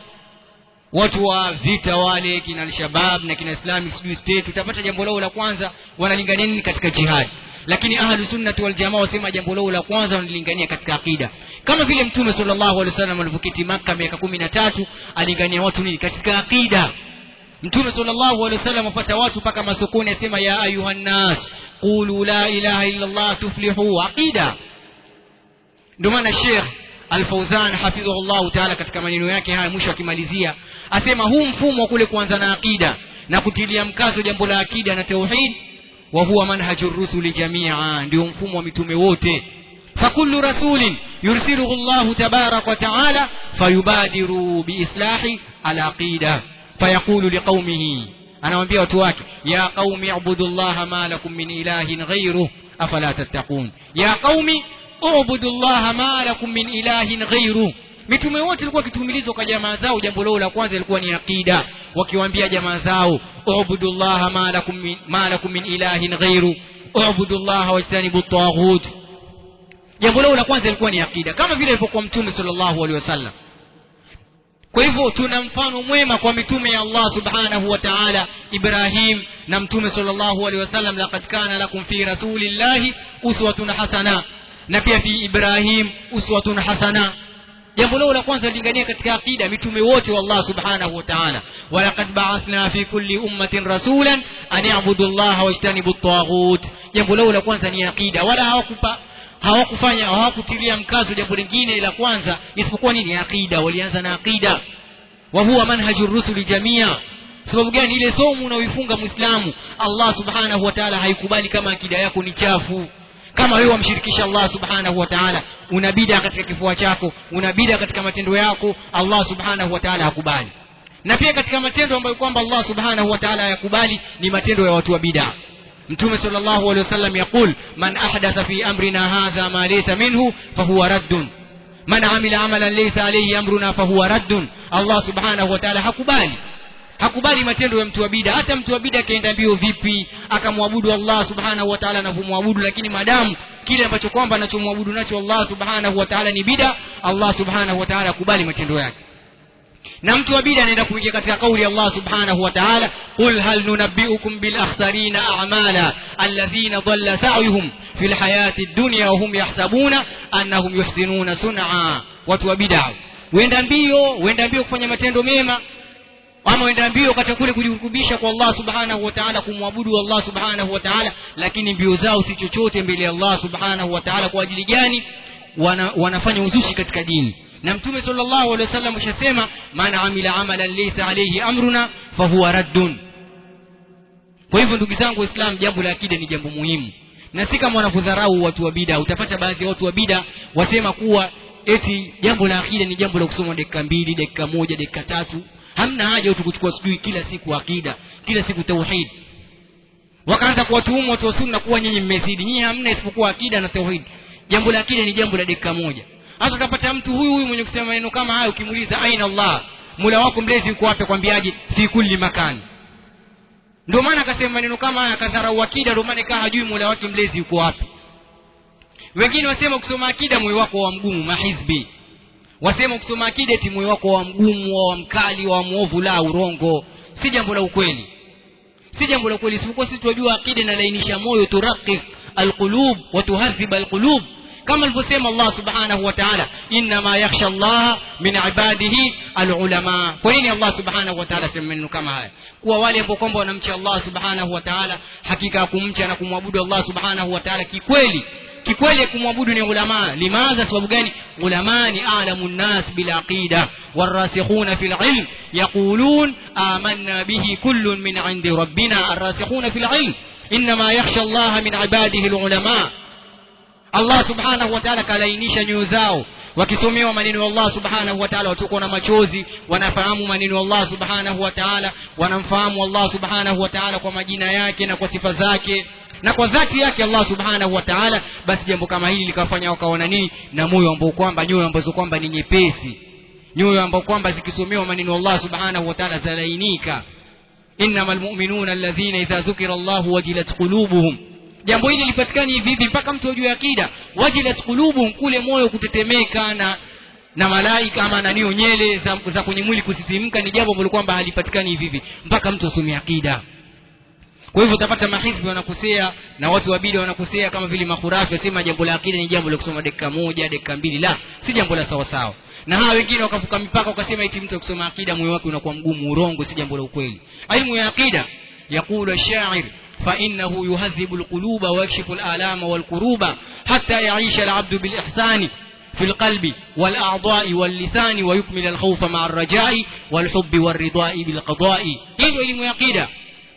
watu wa vita wale kina al-Shabab na kina Islamic State, utapata jambo lao la kwanza wanalingania nini? Katika jihad. Lakini ahlu sunnah wal jamaa wasema jambo lao la kwanza wanalingania katika akida. Kama vile Mtume sallallahu alaihi wasallam alipoketi Makkah miaka 13 alingania watu nini? Katika akida. Mtume sallallahu alaihi wasallam apata watu paka masokoni asema ya ayuhan nas qulu la ilaha illa Allah tuflihu, akida. Ndio maana Sheikh Al-Fawzan hafidhahullah ta'ala katika maneno yake haya mwisho akimalizia asema huu mfumo wa kule kuanza na akida na kutilia mkazo jambo la akida na tauhid, wa huwa manhajur rusuli jami'a, ndio mfumo wa mitume wote. فكل رسول يرسله الله تبارك وتعالى فيبادر بإصلاح العقيدة فيقول لقومه, anawaambia watu wake, ya qaumi ibudullaha ma lakum min ilahin ghayruhu afala tattaqun. Ya qaumi ibudullaha ma lakum min ilahin ghayruhu. Mitume wote walikuwa kitumilizwa kwa jamaa zao, jambo lao la kwanza lilikuwa ni akida, wakiwaambia jamaa zao ibudullaha ma lakum min ilahin ghayruhu ibudullaha wajtanibu at-taghut. Jambo lao la kwanza lilikuwa ni akida, kama vile ilivyokuwa Mtume sallallahu alaihi wasallam. Kwa hivyo tuna mfano mwema kwa mitume ya Allah subhanahu wa ta'ala, Ibrahim na mtume sallallahu alaihi wasallam, laqad kana lakum fi rasulillahi uswatun hasana, na pia fi Ibrahim uswatun hasana. Jambo la kwanza lingania katika akida mitume wote wa Allah subhanahu wa ta'ala, wa laqad ba'athna fi kulli ummatin rasulan an ya'budu Allah wajtanibu at-taghut. Jambo la kwanza ni akida, wala hawakutilia mkazo jambo lingine la kwanza isipokuwa nini? Akida. Walianza na akida, wa huwa manhajur rusuli jamia. Sababu gani? Ile somo unaoifunga Muislamu Allah subhanahu wa ta'ala haikubali kama akida yako ni chafu, kama wewe umshirikisha Allah subhanahu wa ta'ala, una bid'a katika kifua chako, una bid'a katika matendo yako, Allah subhanahu wa ta'ala hakubali. Na pia katika matendo ambayo kwamba Allah subhanahu wa ta'ala hayakubali ni matendo ya watu wa bid'a. Mtume sallallahu alaihi wasallam yakul, man ahdatha fi amrina hadha ma laysa minhu fahuwa raddun, man amila amalan laysa alayhi amruna fahuwa raddun. Allah subhanahu wa ta'ala hakubali matendo ya mtu wa bid'a. Hata mtu wa bid'a kaenda mbio vipi akamwabudu Allah subhanahu wa ta'ala anavyomwabudu, lakini madamu kile ambacho kwamba anachomwabudu nacho Allah subhanahu wa ta'ala ni bid'a, Allah subhanahu wa ta'ala hakubali matendo yake. Na mtu wa bid'a anaenda kuingia katika kauli ya Allah subhanahu wa ta'ala, qul hal nunabbiukum bil akhsarina a'mala alladhina dhalla sa'yuhum fil hayati dunya wa hum yahsabuna annahum yuhsinuna sun'a. Watu wa bid'a wenda mbio kufanya matendo mema, ama wenda mbio katika kule kujikurubisha kwa Allah subhanahu wa ta'ala, kumwabudu Allah subhanahu wa ta'ala, lakini mbio zao si chochote mbele ya Allah subhanahu wa ta'ala. Kwa ajili gani? Wanafanya uzushi katika dini. Na mtume sallallahu alaihi wasallam ashasema, man amila amalan laysa alayhi amruna fahuwa raddun. Kwa hivyo ndugu zangu Waislamu, jambo la akida ni jambo muhimu, na si kama wanavyodharau watu wa bid'a. Utapata baadhi ya watu wa bid'a wasema kuwa eti jambo la akida ni jambo la kusoma dakika 2, dakika 1, dakika 3. Hamna haja watu kuchukua sijui kila siku akida, kila siku tauhid. Wakaanza kuwatuhumu watu wa sunna kuwa nyinyi mmezidi, nyinyi hamna isipokuwa akida na tauhid. Jambo la akida ni jambo la dakika 1. Hata utapata mtu huyu mwenye kusema maneno kama hayo, ukimuuliza aina Allah, Mola wako mlezi yuko wapi, kwambiaje? Fi kulli makani. Ndio maana akasema maneno kama haya, kadharau akida, ndio maana kaa hajui Mola wake mlezi yuko wapi. Wengine wasema kusoma akida moyo wako wa mgumu, mahizbi. Wasema kusoma akida eti moyo wako wa mgumu, wa mkali, wa muovu. La, urongo. Si jambo la ukweli. Isipokuwa sisi tunajua akida inalainisha moyo, turaqiq alqulub wa tuhadhib alqulub, kama alivyosema Allah subhanahu wa ta'ala, inna ma yakhsha Allah min ibadihi alulama. Kwa nini Allah subhanahu wa ta'ala sema maneno kama haya? Kwa wale ambao kwamba wanamcha Allah subhanahu wa ta'ala, hakika kumcha na kumwabudu Allah subhanahu wa ta'ala kikweli kumwabudu ni ulama. Limaza? Sababu gani? Ulama ni a'lamun nas bil aqida warasikhuna fil ilm yaqulun amanna bihi kullun min 'indi rabbina. Arrasikhuna fil ilm inma yakhsha Allah min ibadihi alulama. Allah subhanahu wa ta'ala kalainisha nyoyo zao, wakisomewa maneno ya Allah subhanahu wa ta'ala watakuwa na machozi, wanafahamu maneno ya Allah subhanahu wa ta'ala, wanamfahamu Allah subhanahu wa ta'ala kwa majina yake na kwa sifa zake na kwa dhati yake Allah subhanahu wa ta'ala. Basi jambo kama hili likafanya wakaona nini? Na moyo ambao kwamba, nyoyo ambazo kwamba ni nyepesi, nyoyo ambao kwamba zikisomewa maneno ya Allah subhanahu wa ta'ala zalainika. Innamal mu'minuna alladhina idha dhukira Allah wajilat qulubuhum. Jambo hili lipatikani hivi mpaka mtu ajue akida, wajilat qulubuhum, kule moyo kutetemeka na malaika ama nanio nyele za kwenye mwili kusisimka, ni jambo ambalo kwamba halipatikani hivi mpaka mtu asome akida. Kwa hivyo utapata mahizbi wanakosea na watu wa bid'a wanakosea, kama vile makhurafi wasema jambo la akida ni jambo la kusoma dakika 1, dakika 2. La, si jambo la sawa sawa. Na hawa wengine wakavuka mipaka wakasema eti mtu akisoma akida moyo wake unakuwa mgumu. Urongo, si jambo la ukweli. Ilmu ya akida, yaqulu ash-sha'ir, fa innahu yuhadhibu al-quluba wa yakshifu al-alama wal-kuruba hatta ya'isha al-'abdu bil-ihsani في القلب والأعضاء واللسان ويكمل الخوف مع الرجاء والحب والرضاء بالقضاء. هذا علم عقيدة.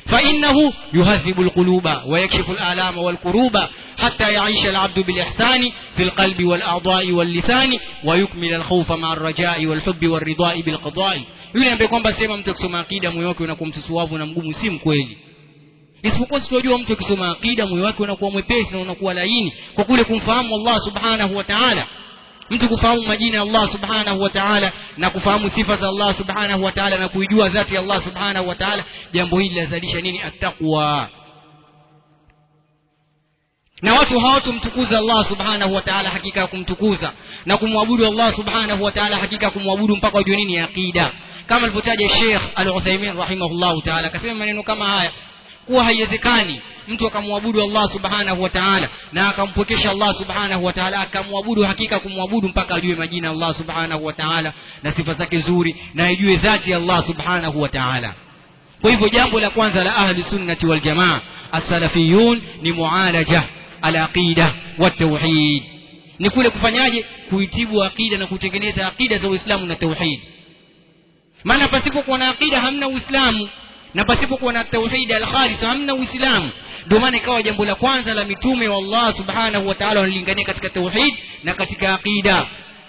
فإنه يهذب القلوب ويكشف الآلام والكروب حتى يعيش العبد بالإحسان في القلب والأعضاء واللسان ويكمل الخوف مع الرجاء والحب والرضاء بالقضاء. yule ambaye kwamba sema mtu akisoma akida moyo wake unakuwa msusuavu na mgumu, si mkweli. Isipokuwa tunajua mtu akisoma akida moyo wake unakuwa mwepesi na unakuwa laini kwa kule kumfahamu Allah subhanahu wa ta'ala. Mtu kufahamu majina ya Allah subhanahu wa ta'ala na kufahamu sifa za Allah subhanahu wa ta'ala na kuijua dhati ya Allah subhanahu wa ta'ala, jambo hili lazalisha nini? At-taqwa. na watu hawatumtukuza Allah subhanahu wa ta'ala hakika ya kumtukuza na kumwabudu Allah subhanahu wa ta'ala hakika ya kumwabudu mpaka wajue nini aqida. Kama alivyotaja Sheikh Al-Uthaymeen rahimahullahu ta'ala, akasema maneno kama haya kuwa haiwezekani mtu akamwabudu Allah subhanahu wa ta'ala na akampokesha Allah subhanahu wa ta'ala akamwabudu hakika kumwabudu mpaka ajue majina Allah subhanahu wa ta'ala na sifa zake nzuri na ajue dhati ya Allah subhanahu wa ta'ala. Kwa hivyo jambo la kwanza la ahli sunnati wal jamaa as-salafiyun ni mualaja al-aqida wa tauhid, ni kule kufanyaje kuitibu aqida na kutengeneza aqida za Uislamu na tauhid. Maana pasipokuwa na aqida hamna Uislamu, na pasipokuwa na tauhid al-khalis hamna Uislamu. Ndio maana ikawa jambo la kwanza la mitume wa Allah subhanahu wa ta'ala wanalingania katika tauhid na katika aqida.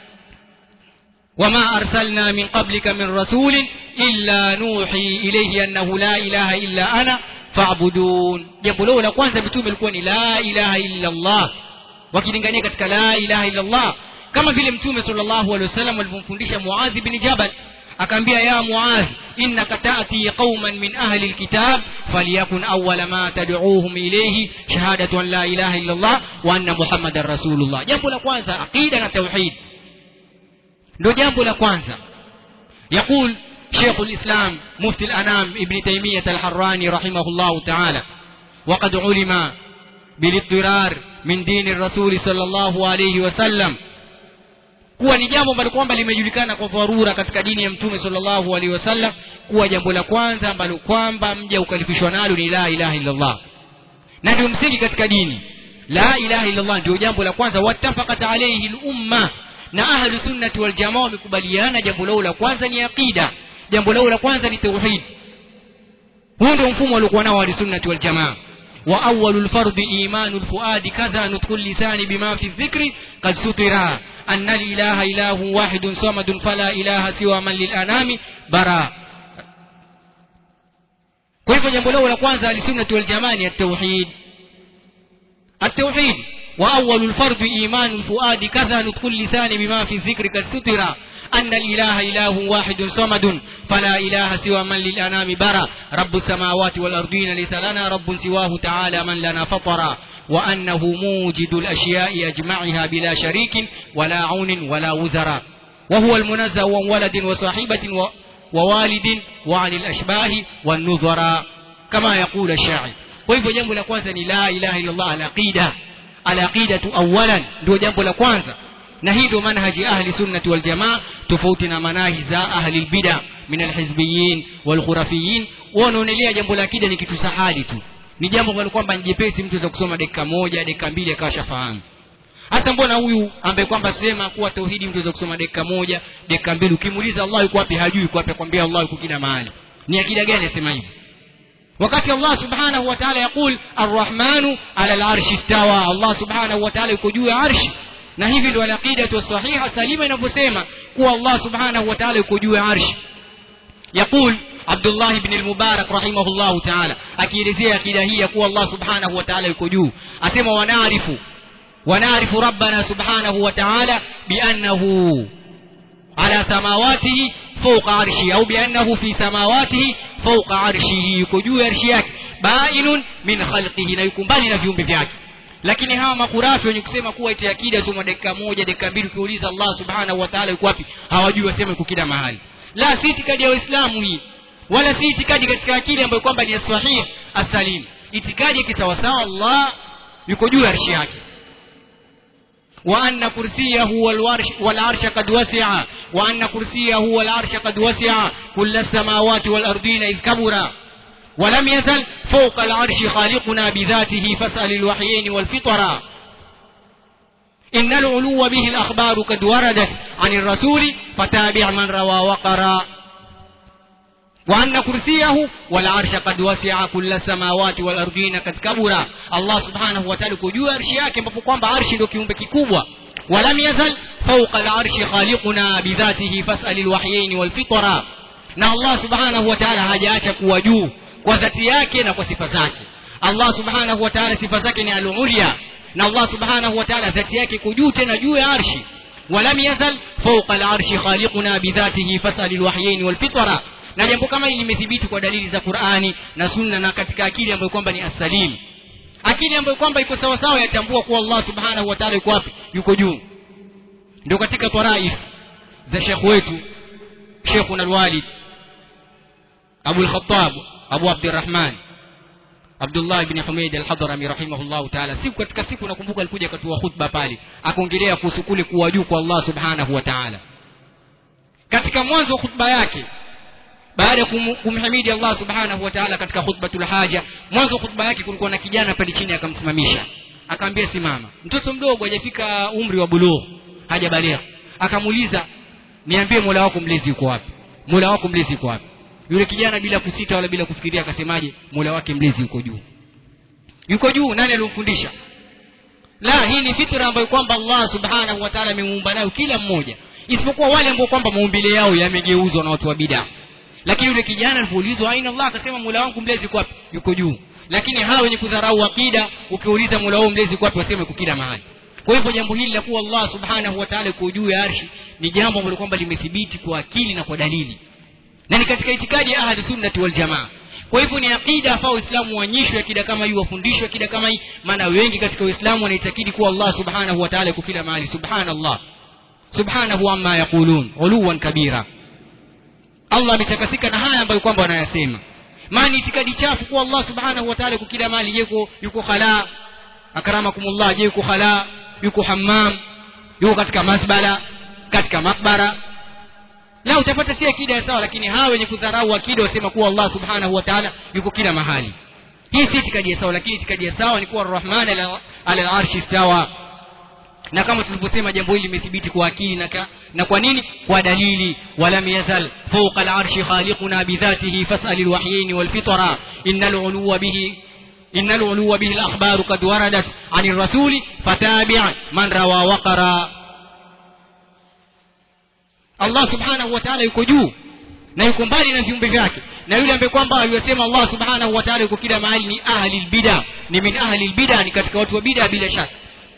wama arsalna min qablika min rasulin illa nuhi ilayhi annahu la ilaha illa ana fa'budun. Jambo lao la kwanza mitume ilikuwa ni la ilaha illa Allah, wakilingania katika la ilaha illa Allah, kama vile mtume sallallahu alaihi wasallam alipomfundisha Muadh bin Jabal akaambia, ya Muadh, innaka ta'ti qauman min ahli alkitab falyakun awwala ma tad'uuhum ilayhi shahadatu an la ilaha illa Allah wa anna Muhammadar rasulullah. Jambo la kwanza aqida na tauhid ndio jambo la kwanza. يقول شيخ الإسلام مفتي الأنام ابن تيمية الحراني رحمه الله تعالى: وقد علم بالاضطرار من دين الرسول صلى الله عليه وسلم, kuwa ni jambo ambalo kwamba limejulikana kwa dharura katika dini ya mtume sallallahu alaihi wasallam, kuwa jambo la kwanza ambalo kwamba mja ukalifishwa nalo ni la ilaha illa Allah, na ndio msingi katika dini. La ilaha illa Allah ndio jambo la kwanza. Wattafaqat alayhi al-umma, na ahli sunnati wal jamaa wamekubaliana jambo lao la kwanza ni aqida, jambo lao la kwanza ni tauhid. Huo ndio mfumo waliokuwa nao ahli sunnati wal jamaa. wa awwalul fardi imanul fuadi kadha nutqul lisani bima fi dhikri qad sutira anna la ilaha illa huwa wahidun samadun fala ilaha siwa man lil anami bara. Kwa hivyo jambo lao la kwanza ahli sunnati wal jamaa ni at-tauhid. At-tauhid وأول الفرض إيمان الفؤاد كذا نطق اللسان بما في الذكر قد ستر أن الإله إله واحد صمد فلا إله سوى من للأنام برا رب السماوات والأرضين ليس لنا رب سواه تعالى من لنا فطر وأنه موجد الأشياء أجمعها بلا شريك ولا عون ولا وزر وهو المنزه عن ولد وصاحبة ووالد وعن الأشباه والنظر كما يقول الشاعر. وإذا جنب لكوانسا لا إله إلا الله العقيدة al-aqidatu awwalan ndio jambo la kwanza, na hii ndio manhaji ahli sunnati wal jamaa, tofauti na manhaji za ahli bid'ah min al-hizbiyyin wal khurafiyin. Wanaonelea jambo la akida ni kitu sahali tu, ni jambo ambalo kwamba ni jepesi, mtu anaweza kusoma dakika moja dakika mbili akashafahamu. Hata mbona huyu ambaye kwamba sema kuwa tauhidi mtu anaweza kusoma dakika moja dakika mbili, ukimuuliza Allah yuko wapi hajui yuko wapi, akwambia Allah yuko kila mahali. Ni akida gani asema hivi wakati Allah subhanahu wa ta'ala yakul arrahmanu ala al-arshi istawa? Allah subhanahu wa ta'ala yuko juu ya arshi, na hivi ndio al-aqidatu sahiha salima inavyosema kuwa Allah subhanahu wa ta'ala yuko juu ya arshi. Yakul Abdullah ibn al-Mubarak rahimahullahu ta'ala akielezea akida hii ya kuwa Allah subhanahu wa ta'ala yuko juu, asema wanaarifu rabbana subhanahu wa ta'ala bi annahu ala samawatihi fawqa arshihi au bi annahu fi samawatihi fawqa arshihi, yuko juu ya arshi yake, bainun min khalqihi, na yuko mbali na viumbe vyake. Lakini hawa makurafi wenye kusema kuwa eti akida soma dakika moja dakika mbili, ukiuliza Allah subhanahu wa ta'ala yuko wapi hawajui, wasema yuko kila mahali. La, si itikadi ya Uislamu hii, wala si itikadi katika akida ambayo kwamba ni sahih as-salim. Itikadi kisawasawa Allah yuko juu ya arshi yake. وأن كرسيه والعرش قد وسع وأن كرسيه والعرش قد وسع كل السماوات والأرضين إذ كبر ولم يزل فوق العرش خالقنا بذاته فاسأل الوحيين والفطر إن العلو به الأخبار قد وردت عن الرسول فتابع من روى وقرأ وأن كرسيه والعرش قد وسع كل السماوات والأرضين قد كبر. الله سبحانه وتعالى kujua arshi yake, ambapo kwamba arshi ndio kiumbe kikubwa. ولم يزل فوق العرش خالقنا بذاته فاسأل الوحيين والفطر, na Allah subhanahu wa ta'ala hajaacha kuwa juu kwa dhati yake na kwa sifa zake. Allah subhanahu wa ta'ala sifa zake ni al-ulya, na Allah subhanahu wa ta'ala dhati yake kujuu tena juu ya arshi. ولم يزل فوق العرش خالقنا بذاته فاسأل الوحيين والفطر. Na jambo kama hili limethibiti kwa dalili za Qur'ani na Sunna na katika akili ambayo kwamba ni as-salim. akili ambayo kwamba iko sawa sawa yatambua kuwa Allah subhanahu wa ta'ala yuko wapi, yuko juu. Ndio katika taraif za Sheikh wetu Sheikhuna al-Walid Abu al-Khattab Abu Abdurrahman Abdullah ibn Humayd al-Hadrami rahimahullah ta'ala, siku katika siku nakumbuka alikuja akatoa khutba pale akaongelea kuhusu kule kuwa juu kwa Allah subhanahu wa ta'ala. Katika mwanzo wa khutba yake, baada ya kumhimidi Allah subhanahu wa ta'ala katika khutbatul haja, mwanzo wa khutba yake kulikuwa na kijana pale chini akamsimamisha, akamwambia simama. Mtoto mdogo hajafika umri wa bulugh, hajabaligha. Akamuuliza, niambie Mola wako mlezi yuko wapi? Mola wako mlezi yuko wapi? Yule kijana bila kusita wala bila kufikiria akasemaje, Mola wake mlezi yuko juu. Yuko juu. Nani aliyomfundisha? La, hii ni fitra ambayo kwamba Allah subhanahu wa ta'ala amemuumba nayo kila mmoja, isipokuwa wale ambao kwamba maumbile yao yamegeuzwa na watu wa bid'a. Lakini yule kijana alipoulizwa aina Allah akasema Mola wangu mlezi yuko wapi? Yuko juu. Lakini hao wenye kudharau akida, ukiuliza Mola wao mlezi yuko wapi, waseme yuko kila mahali. Kwa hivyo jambo hili la kuwa Allah subhanahu wa ta'ala yuko juu ya arshi ni jambo ambalo kwamba limethibiti kwa akili na kwa dalili, na ni katika itikadi ya ahli sunnati wal jamaa. Kwa hivyo ni akida afao Uislamu uonyeshwe akida kama hii, wafundishwe akida kama hii, maana wengi katika Uislamu wanaitakidi kuwa Allah subhanahu wa ta'ala yuko kila mahali. Subhanallah, subhanahu amma yaqulun uluwan kabira. Allah ametakasika na haya ambayo kwamba wanayasema. Maana itikadi chafu kuwa Allah subhanahu wa ta'ala yuko kila mahali, yuko khala, akramakumullah, je yuko khala, yuko hammam, yuko katika masbala, katika makbara. La, utapata si akida sawa. Lakini hao wenye kudharau akida wasema kuwa Allah subhanahu wa ta'ala yuko kila mahali. Hii si itikadi sawa. Lakini itikadi sawa ni kuwa Ar-Rahman ala al-arshi istawa, na kama tulivyosema jambo hili limethibiti kwa akili na kwa nini? Kwa dalili. Walam yazal fawqa al-arshi khaliquna bidhatihi fas'al al-wahyin wal-fitra innal uluwa bihi al-akhbar qad waradat 'ani ar-rasul fatabi' man rawa waqara. Allah subhanahu wa ta'ala yuko juu na yuko mbali na viumbe vyake, na yule ambaye kwamba aliyosema Allah subhanahu wa ta'ala yuko kila mahali ni ahli al-bid'ah, ni min ahli al-bid'ah, ni katika watu wa bid'ah bila shaka.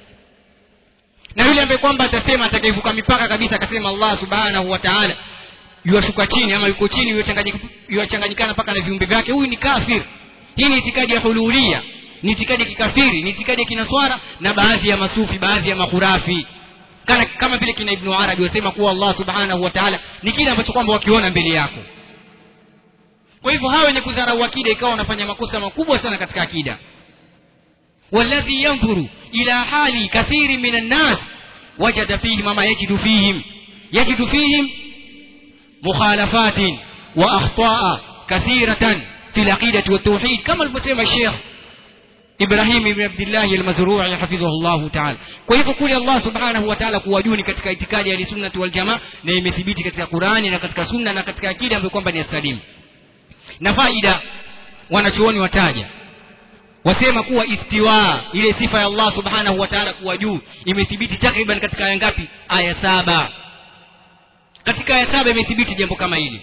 Na yule ambaye kwamba atasema, atakayevuka mipaka kabisa akasema Allah subhanahu wa ta'ala yuashuka chini ama yuko chini, yuachanganyikana paka na viumbe vyake, huyu ni kafir. Hii ni itikadi ya hululia, ni itikadi ya kikafiri, ni itikadi ya kinaswara na baadhi ya masufi, baadhi ya makhurafi. Kama vile kina Ibn Arabi wasema kuwa Allah subhanahu wa ta'ala ni kile ambacho kwamba wakiona mbele yako. Kwa hivyo hawa wenye kudharau akida ikawa wanafanya makosa makubwa sana katika akida. Walladhi yanzuru ila hali kathiri minan nas wajada fihi ma yajidu fihim mukhalafatin wa akhta'a kathiratan fil aqidati wat tauhid, kama alivyosema Sheikh Ibrahim ibn Abdullah al-Mazrui hafidhahullah ta'ala. Kwa hivyo kule Allah subhanahu wa ta'ala kuwajuni katika itikadi ya sunnah wal jamaa, na imethibiti katika Qur'ani na katika sunna na katika akida ambayo kwamba ni salim. Na faida wanachuoni wataja, wasema kuwa istiwa, ile sifa ya Allah subhanahu wa ta'ala kuwa juu, imethibiti takriban katika aya ngapi? Aya 7. Katika aya 7 imethibiti jambo kama hili.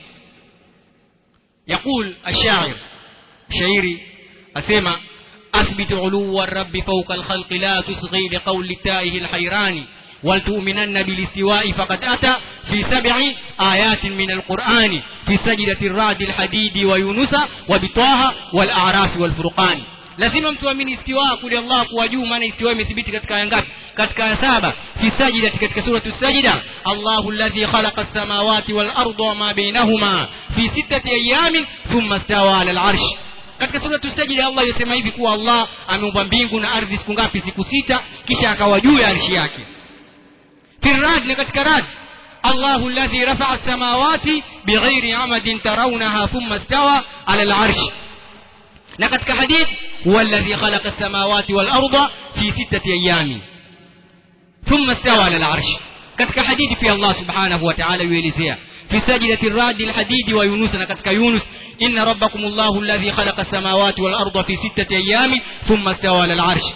Yaqul ash-sha'ir, shairi asema أثبت علو الرب فوق الخلق لا تصغي لقول التائه الحيران ولتؤمنن بالاستواء فقد أتى في 7 آيات من القرآن في سجدة الرعد الحديد ويونس وبطه والأعراف والفرقان. lazima mtu amini istiwa kuli Allah kwa juu, maana istiwa imethibiti katika aya ngapi? Katika aya 7 fi sajida, katika sura as-sajida, Allahu alladhi khalaqa as-samawati wal arda wa ma bainahuma fi 6 ayamin thumma istawa 'ala al-'arsh. Katika sura as-sajida Allah yasema hivi kuwa Allah ameumba mbingu na ardhi siku ngapi? Siku 6, kisha akawa juu ya arshi yake. Fi ar-ra'd, na katika ra'd, Allahu alladhi rafa'a as-samawati bighairi 'amadin tarawnaha thumma istawa 'ala al-'arsh. Na katika hadith, huwa alladhi khalaqa as-samawati wal arda fi 6 ayamin thumma istawa 'ala al-'arsh. Katika hadithi pia Allah subhanahu wa ta'ala yuelezea fi sajdati ar-ra'd al-hadid wa Yunus, na katika Yunus, inna rabbakumullahu alladhi khalaqa as-samawati wal arda fi 6 ayamin thumma istawa 'ala al-'arsh.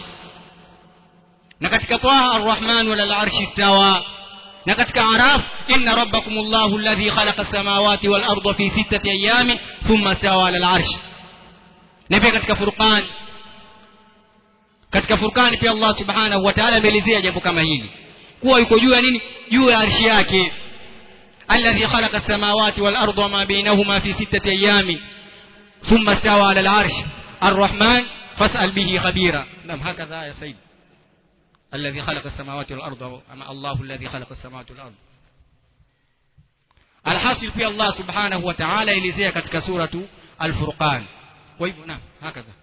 Na katika Taha, ar-rahman 'ala al-'arshi istawa. Na katika Araf, inna rabbakumullahu alladhi khalaqa as-samawati wal arda fi 6 ayamin thumma istawa 'ala al-'arsh. Na pia katika Furqan pia Allah subhanahu wa ta'ala ameelezea jambo kama hili kuwa yuko juu ya nini? Juu ya arshi yake. Alladhi khalaqa as-samawati wal arda ma bainahuma fi 6 ayamin thumma istawa 'ala al-'arsh. Ar-Rahman فاسأل به خبيرا. نعم هكذا يا سيد. الذي خلق السماوات والأرض أما الله الذي خلق السماوات والأرض. الحاصل في الله سبحانه وتعالى elezea katika suratu Al-Furqan. Kwa hivyo naam hakaza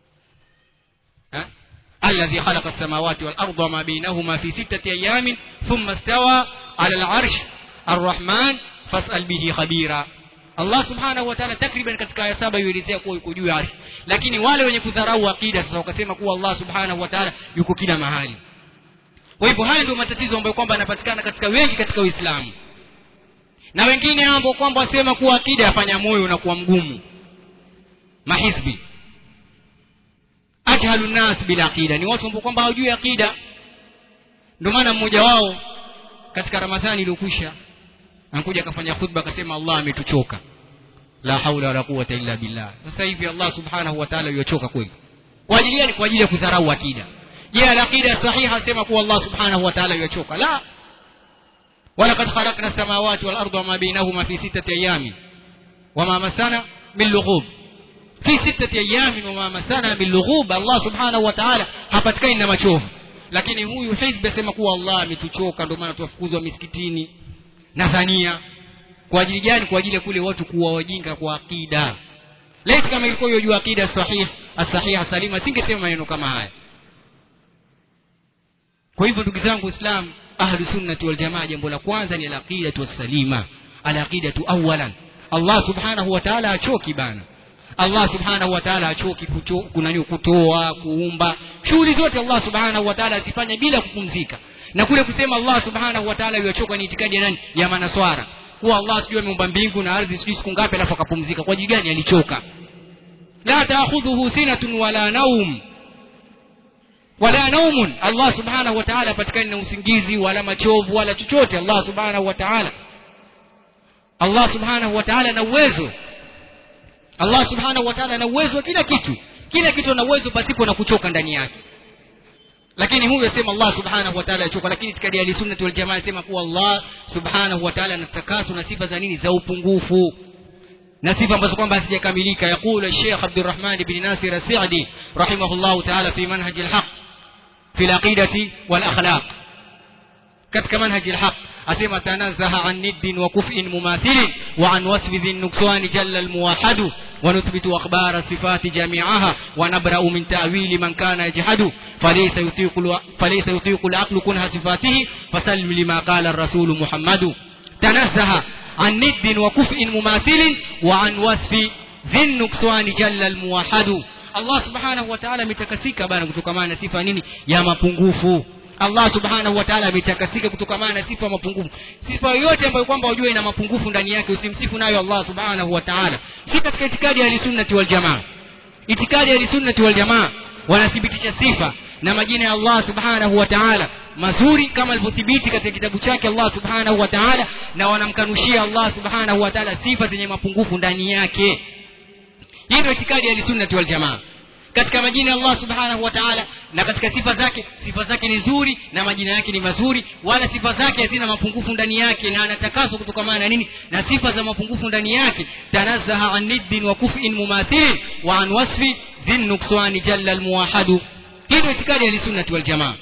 الذي خلق السماوات والأرض وما بينهما في 6 أيام ثم استوى على العرش الرحمن فاسأل به خبيرا. Allah subhanahu wa ta'ala takriban katika aya 7 yuelezea kuwa yuko juu ya arshi, lakini wale wenye kudharau akida sasa wakasema kuwa Allah subhanahu wa ta'ala yuko kila mahali. Kwa hivyo haya ndio matatizo ambayo kwamba yanapatikana katika wengi katika Uislamu, na wengine ambao kwamba wasema kuwa akida yafanya moyo na kuwa mgumu, mahizbi ajhalu nas bila aqida, ni watu ambao kwamba hawajui akida. Ndio maana mmoja wao katika Ramadhani iliyokwisha anakuja akafanya khutba akasema Allah ametuchoka, la haula wala quwwata illa billah. Sasa hivi Allah subhanahu wa ta'ala yuchoka kweli? Kwa ajili gani? Kwa ajili ya kudharau akida. Je, al-aqida sahiha asema kuwa Allah subhanahu wa ta'ala yuchoka? La. walaqad khalaqna as-samawati wal arda wama bainahuma fi 6 ayamin wama masana min lughub. Fi 6 ayamin wama masana min lughub. Allah subhanahu wa ta'ala hapatikani na machovu, lakini huyu hizbi asema kuwa Allah ametuchoka, ndio maana tuwafukuzwa misikitini. Nadhania kwa ajili gani? Kwa ajili ya kule watu kuwa wajinga kwa akida. Leo kama ilikuwa yojua akida sahih as-sahih salima singesema maneno kama haya. Kwa hivyo ndugu zangu Islam, ahlu sunnati wal jamaa, jambo la kwanza ni al-aqida as-salima. Al-aqida awalan. Allah subhanahu wa ta'ala achoki bana. Allah subhanahu wa ta'ala achoki kutoa, kuumba. Shughuli zote Allah subhanahu wa ta'ala azifanya bila kupumzika. Na kule kusema Allah subhanahu wa ta'ala yuachoka ni itikadi ya nani? Ya manaswara. Kwa Allah sio ameumba mbingu na ardhi sio siku ngapi alafu akapumzika. Kwa ajili gani alichoka? La ta'khudhuhu sinatun wala nawm. Wala naumun. Allah subhanahu wa ta'ala patikani na usingizi wala machovu wala chochote. Allah subhanahu wa ta'ala, Allah subhanahu wa ta'ala na uwezo. Allah subhanahu wa ta'ala na uwezo wa kila kitu. Kila kitu na uwezo pasipo na kuchoka ndani yake. Lakini huyu yasema Allah subhanahu wa ta'ala achoka. Lakini itikadi ya Ahlusunnah wal Jamaa yasema kuwa Allah subhanahu wa ta'ala anatakasu na sifa za nini? Za upungufu, na sifa ambazo kwamba hazijakamilika. Yakula Sheikh Abdurrahman ibn Nasir as-Sa'di rahimahullah ta'ala fi manhaj al-haq fi al-aqidati wal akhlaq. katika manhaj al-haq asema tanazaha an niddin wa kuf'in mumathilin wa an wasfi dhin nuqsan jalla al-muwahhid wa nuthbitu akhbar sifati jami'aha wa nabra'u min ta'wili man kana yajhadu falaysa yutiqu al-aqlu kunha sifatihi fasallim lima qala ar-rasul Muhammad. tanazaha an niddin wa kuf'in mumathilin wa an wasfi dhin nuqsan jalla al-muwahhid. Allah subhanahu wa ta'ala ametakasika bana kutokana na sifa nini? Ya mapungufu. Allah subhanahu wa ta'ala ametakasika kutokana na sifa mapungufu. Sifa yote ambayo kwamba unajua ina mapungufu ndani yake usimsifu nayo Allah subhanahu wa ta'ala. Si katika itikadi ya Ahlusunnah wal Jamaa. Itikadi ya Ahlusunnah wal Jamaa wanathibitisha sifa na majina ya Allah subhanahu wa ta'ala mazuri kama alivyothibiti katika kitabu chake Allah subhanahu wa ta'ala, na wanamkanushia Allah subhanahu wa ta'ala sifa zenye mapungufu ndani yake. Hii ndio itikadi ya Ahlusunnah wal Jamaa. Katika majina ya Allah subhanahu wa ta'ala na katika sifa zake ni nzuri na majina yake ni mazuri, wala sifa zake hazina mapungufu ndani yake, na anatakaswa kutokana na nini? Na sifa za mapungufu ndani yake. Tanazaha an niddin wa kuf'in mumathil wa an wasfi dhin nuqsan jalla al-muwahhid. Hii ndio itikadi ya Ahlusunnah wal Jamaa.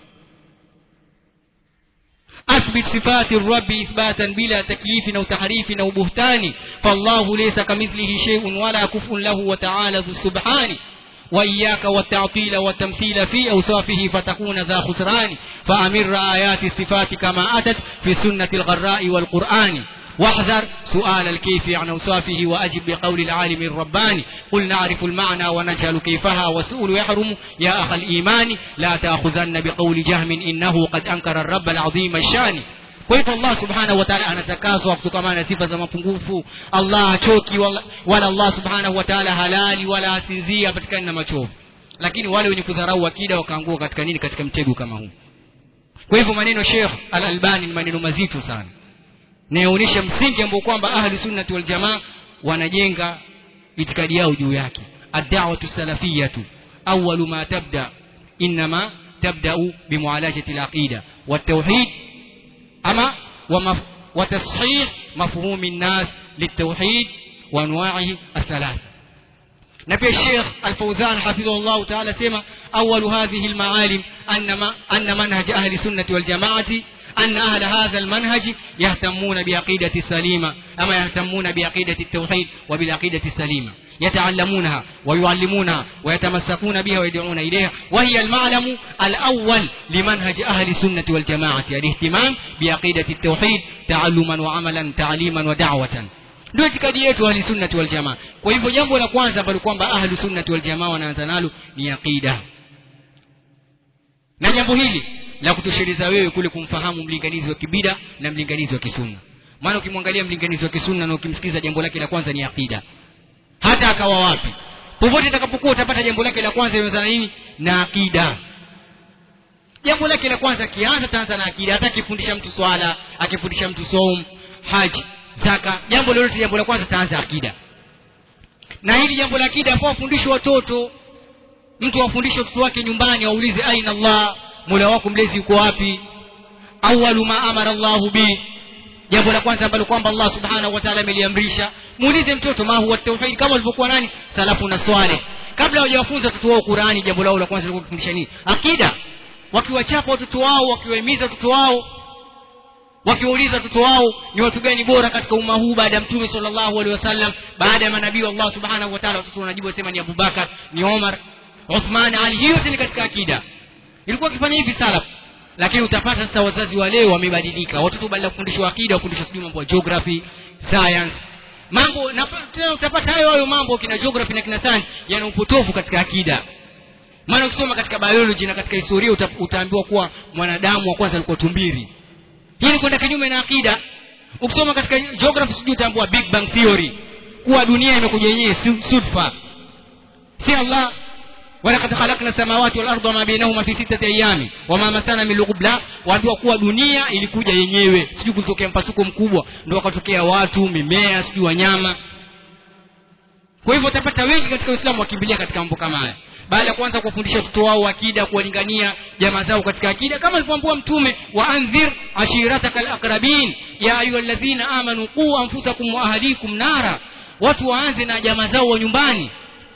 أثبت صفات الرب إثباتا بلا تكييف أو تحريف أو بهتان فالله ليس كمثله شيء ولا كفء له وتعالى ذو السبحان. وإياك والتعطيل والتمثيل في أوصافه فتكون ذا خسران. فأمر آيات الصفات كما أتت في السنة الغراء والقرآن. واحذر سؤال الكيف عن أوصافه وأجب بقول العالم الرباني. قل نعرف المعنى ونجهل كيفها والسؤال يحرم يا أخ الإيمان. لا تأخذن بقول جهم إنه قد أنكر الرب العظيم الشان. Kwa hivyo Allah subhanahu wa ta'ala anatakaswa kutokana na sifa za mapungufu. Allah hachoki wala Allah subhanahu wa ta'ala halali wala asinzia patikana na machovu. Lakini wale wenye kudharau akida wakaangua katika nini? Katika mtego kama huu. Kwa hivyo maneno Sheikh Al-Albani ni maneno mazito sana, na yaonyesha msingi ambao kwamba Ahlusunnah wal Jamaa wanajenga itikadi yao juu yake. Ad-da'watu salafiyatu awwalu ma tabda inma tabda'u bimu'alajati al-aqida wat-tauhid أما وتصحيح مفهوم الناس للتوحيد وأنواعه الثلاثة. na pia Sheikh Al-Fawzan hafidhahullah ta'ala sema awwalu hadhihi al-ma'alim anna manhaj ahli sunnati wal jama'ati أن أهل هذا المنهج يهتمون بعقيدة السليمة أما يهتمون بعقيدة التوحيد وبالعقيدة السليمة يتعلمونها ويعلمونها ويتمسكون بها ويدعون إليها وهي المعلم الأول لمنهج أهل السنة والجماعة الاهتمام بعقيدة التوحيد تعلما وعملا تعليما ودعوة ndio itikadi yetu ahli sunnah wal jamaa. Kwa hivyo jambo la kwanza ambalo kwamba ahli sunnah wal jamaa wanaanza nalo ni aqida. Na jambo hili la kutosheleza wewe kule kumfahamu mlinganizi wa kibida na mlinganizi wa kisunna. Maana ukimwangalia mlinganizi wa kisunna na ukimsikiza jambo lake la kwanza ni aqida. Hata akawa wapi, popote utakapokuwa utapata jambo lake la kwanza linaanza nini? Na aqida. Jambo lake la kwanza kianza taanza na aqida. Hata akifundisha mtu swala, akifundisha mtu saum, haji, zaka, jambo lolote jambo la kwanza taanza aqida. Na hili jambo la aqida hapo wafundishwe watoto. Mtu afundishe mtoto wake nyumbani aulize aina Allah, Mola wako mlezi yuko wapi? Awwalu ma amara Allahu bi, jambo la kwanza ambalo kwamba Allah subhanahu wa ta'ala ameliamrisha, muulize mtoto ma huwa tauhid, kama walivyokuwa nani salafu na swale. Kabla hawajafunza watoto wao Qur'ani, jambo lao la kwanza lilikuwa kufundisha nini? Akida. Wakiwachapa watoto wao, wakiwahimiza watoto wao, wakiuliza watoto wao ni watu gani bora katika umma huu baada ya Mtume sallallahu alaihi wasallam, baada ya manabii wa Allah subhanahu wa ta'ala, watoto wanajibu wasema ni Abu Bakar, ni Umar, Uthman, Ali. Hiyo ni katika akida. Ilikuwa kifanya hivi salaf. Lakini utapata sasa wazazi wa leo wamebadilika. Watoto badala ya kufundishwa akida wafundishwa sijui mambo ya geography, science. Mambo na tena utapata hayo mambo kina geography na kina science yana upotofu katika akida. Maana ukisoma katika biology na katika historia utaambiwa kuwa mwanadamu wa kwanza alikuwa tumbiri. Hii ni kwenda kinyume na akida. Ukisoma katika geography sijui utaambiwa Big Bang theory, kuwa dunia imekuja yenyewe sudfa. Si Allah walaqad khalaqna samawati wal arda ma bainahuma fi 6 ayami wama masana min lughbla, waambiwa kuwa dunia ilikuja yenyewe, sijui kulitokea mpasuko mkubwa ndio wakatokea watu, mimea, sijui wanyama. Kwa hivyo utapata wengi katika Uislamu wakimbilia katika mambo kama haya, baada ya kwanza kuwafundisha watoto wao akida, kuwalingania jamaa zao katika akida, kama alivyoambiwa Mtume wa anzir ashiratakal aqrabin ya ayyuhalladhina amanu qu anfusakum wa ahlikum nara. Watu waanze na jamaa zao wa nyumbani.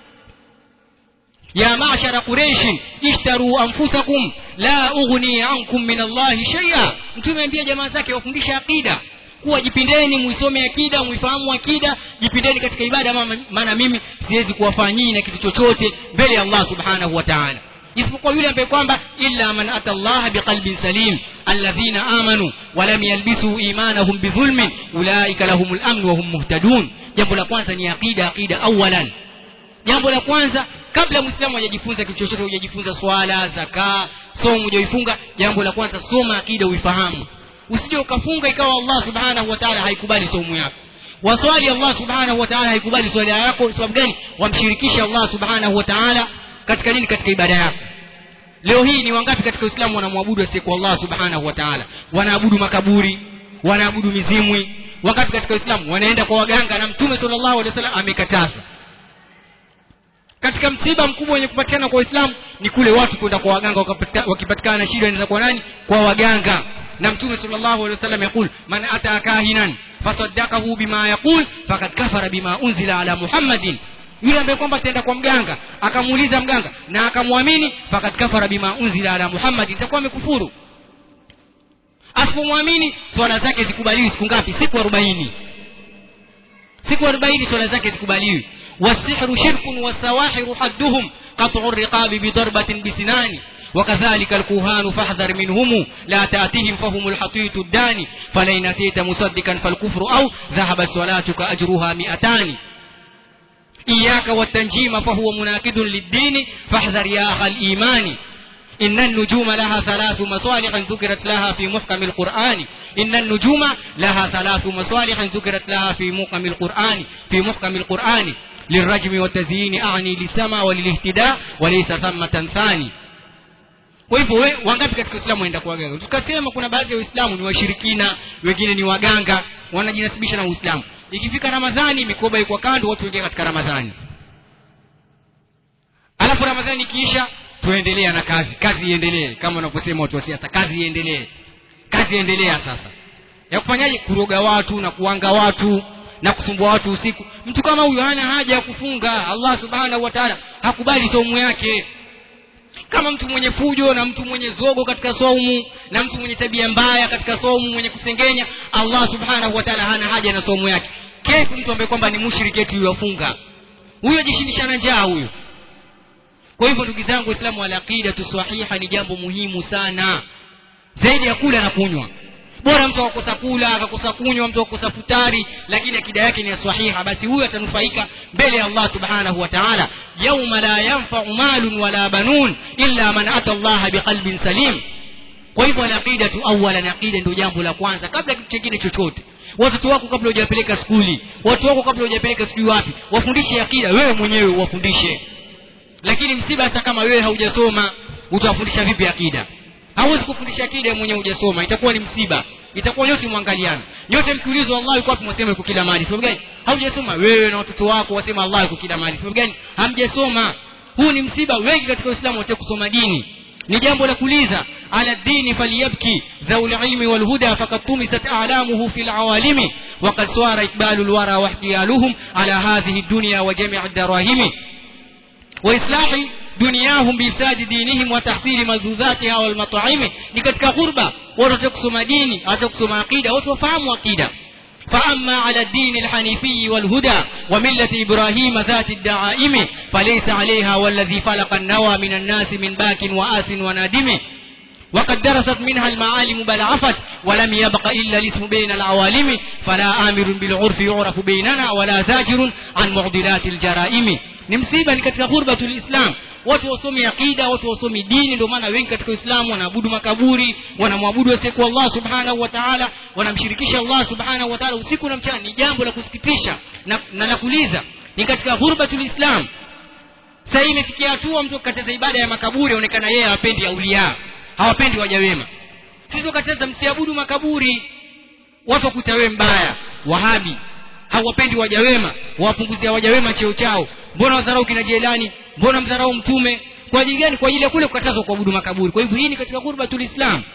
Ya ma'shara quraish ishtaru anfusakum la ughni ankum min Allah shay'a. Mtume ambia jamaa zake wafundisha akida, kuwa jipindeni muisome akida, muifahamu akida, jipindeni katika ibada, maana mimi siwezi kuwafanyia na kitu chochote mbele ya Allah subhanahu wa ta'ala, isipokuwa yule ambaye kwamba illa man atallaha biqalbin salim alladhina amanu wa lam yalbisu imanahum bidhulmin ulaika lahumul amn wa hum muhtadun. Jambo la kwanza ni akida. Akida awalan. Jambo la kwanza kabla Muislamu hajajifunza kitu chochote, hujajifunza swala, zaka, somo, hujajifunga, jambo la kwanza soma akida uifahamu. Usije ukafunga ikawa Allah subhanahu wa ta'ala haikubali somo yako. Waswali Allah subhanahu wa ta'ala haikubali swala yako. Sababu gani? Wamshirikisha Allah subhanahu wa ta'ala katika nini? Katika ibada yako. Leo hii ni wangapi katika Uislamu wanamwabudu asiyekuwa Allah subhanahu wa ta'ala? Wanaabudu makaburi, wanaabudu mizimwi. Wangapi katika Uislamu wanaenda kwa waganga, na Mtume sallallahu alaihi wasallam amekataza. Katika msiba mkubwa wenye kupatikana kwa Uislamu ni kule watu kwenda kwa waganga, wakipatikana na shida inaweza kwa nani? Kwa waganga. Na Mtume sallallahu alaihi wasallam yakul man ata kahinan fasaddaqahu bima yaqul faqad kafara bima unzila ala Muhammadin. Yule ambaye kwamba ataenda kwa mganga akamuuliza mganga na akamwamini, faqad kafara bima unzila ala Muhammadin, itakuwa amekufuru. Asipomwamini swala zake zikubaliwi siku ngapi? Siku 40. Siku 40 swala zake zikubaliwi. والسحر شرك والسواحر حدهم قطع الرقاب بضربة بسنان وكذلك الكهان فاحذر منهم لا تأتيهم فهم الحطيط الداني فلئن أتيت مصدقا فالكفر أو ذهبت صلاتك أجرها 200. إياك والتنجيم فهو مناقض للدين فاحذر يا أخ الإيمان. إن النجوم لها 3 مصالح ذكرت لها في محكم القرآن. إن النجوم لها 3 مصالح ذكرت لها في محكم القرآن للرجم والتزيين أعني للسماء وللاهتداء وليس ثمة ثاني. Kwa hivyo wangapi katika Uislamu waenda kwa waganga? Tukasema kuna baadhi ya Waislamu ni washirikina, wengine ni waganga, wanajinasibisha na Uislamu. Ikifika Ramadhani mikoba iko kando, watu wengine katika Ramadhani. Alafu Ramadhani ikiisha tuendelea na kazi iendelee, kama wanavyosema watu wa siasa, kazi iendelee. Kazi iendelea sasa. Ya kufanyaje? Kuroga watu na kuanga watu na kusumbua watu usiku. Mtu kama huyo hana haja ya kufunga. Allah subhanahu wa ta'ala hakubali saumu yake. Kama mtu mwenye fujo na mtu mwenye zogo katika saumu na mtu mwenye tabia mbaya katika saumu, mwenye kusengenya, Allah subhanahu wa ta'ala hana haja na saumu yake. Kesi mtu ambaye kwamba ni mushriki eti yafunga, huyo jishindishana njaa huyo. Kwa hivyo ndugu zangu Waislamu, al-aqida sahiha ni jambo muhimu sana, zaidi ya kula na kunywa. Bora mtu akosa kula, akakosa kunywa, mtu akosa futari, lakini akida yake ni sahiha, basi huyo atanufaika mbele ya Allah subhanahu wa ta'ala. Yawma la yanfa'u malun wala banun illa man ata Allah biqalbin salim. Kwa hivyo al-aqida awwalan, aqida ndio jambo la kwanza kabla kitu kingine chochote. Watoto wako kabla hujapeleka skuli, watu wako kabla hujapeleka sijui wapi, wafundishe aqida, wewe mwenyewe wafundishe. Lakini msiba hata kama wewe haujasoma, utawafundisha vipi aqida? Hauwezi kufundisha akida mwenyewe hujasoma, itakuwa ni msiba. Itakuwa nyote muangaliana. Nyote mkiulizwa Allah yuko wapi, mseme yuko kila mahali. Sababu gani? Haujasoma. Wewe na watoto wako wasema Allah yuko kila mahali. Sababu gani? Hamjasoma. Huu ni msiba. Wengi katika Uislamu wote kusoma dini ni jambo la kuliza. Ala dini falyabki dhaul ilmi wal huda faqad tumisat a'lamuhu fil awalimi wa qad sawara ikbalul wara wa ihtiyaluhum ala hadhihi dunya wa jami' ad-darahim wa islahi dunyahum bi ifsad dinihim wa tahsil mazuzatiha wal mat'im. Ni katika ghurba watu kusoma dini, hata kusoma aqida, watu wafahamu aqida. fa amma ala ad-din al-hanifi wal huda wa millati ibrahim dhati ad-da'aim falaysa 'alayha walladhi falaqa an-nawa min an-nas min bakin wa asin wa nadim وقد درست منها المعالم بل عفت ولم يبق إلا الاسم بين العوالم فلا آمر بالعرف يعرف بيننا ولا زاجر عن معضلات الجرائم. ni msiba, ni katika ghurbatul Islam. Watu wasomi aqida, watu wasomi dini. Ndio maana wengi katika Uislamu wanaabudu makaburi, wanamwabudu asiye Allah subhanahu wa ta'ala, wanamshirikisha Allah subhanahu wa ta'ala usiku na mchana. Ni jambo la kusikitisha na la kuliza, ni katika ghurbatul Islam. Sasa imefikia hatua mtu kukataza ibada ya makaburi, aonekana yeye hapendi aulia, hawapendi waja wema. Sisi tukataza msiabudu makaburi, watu wakuta wewe mbaya. Wahabi hawapendi waja wema, wapunguzia waja wema cheo chao. Mbona wadharau kina Jilani? Mbona mdharau mtume? Kwa ajili gani? Kwa ajili ya kule kukatazwa kuabudu makaburi. Kwa hivyo hii ni katika ghurbatul Islam.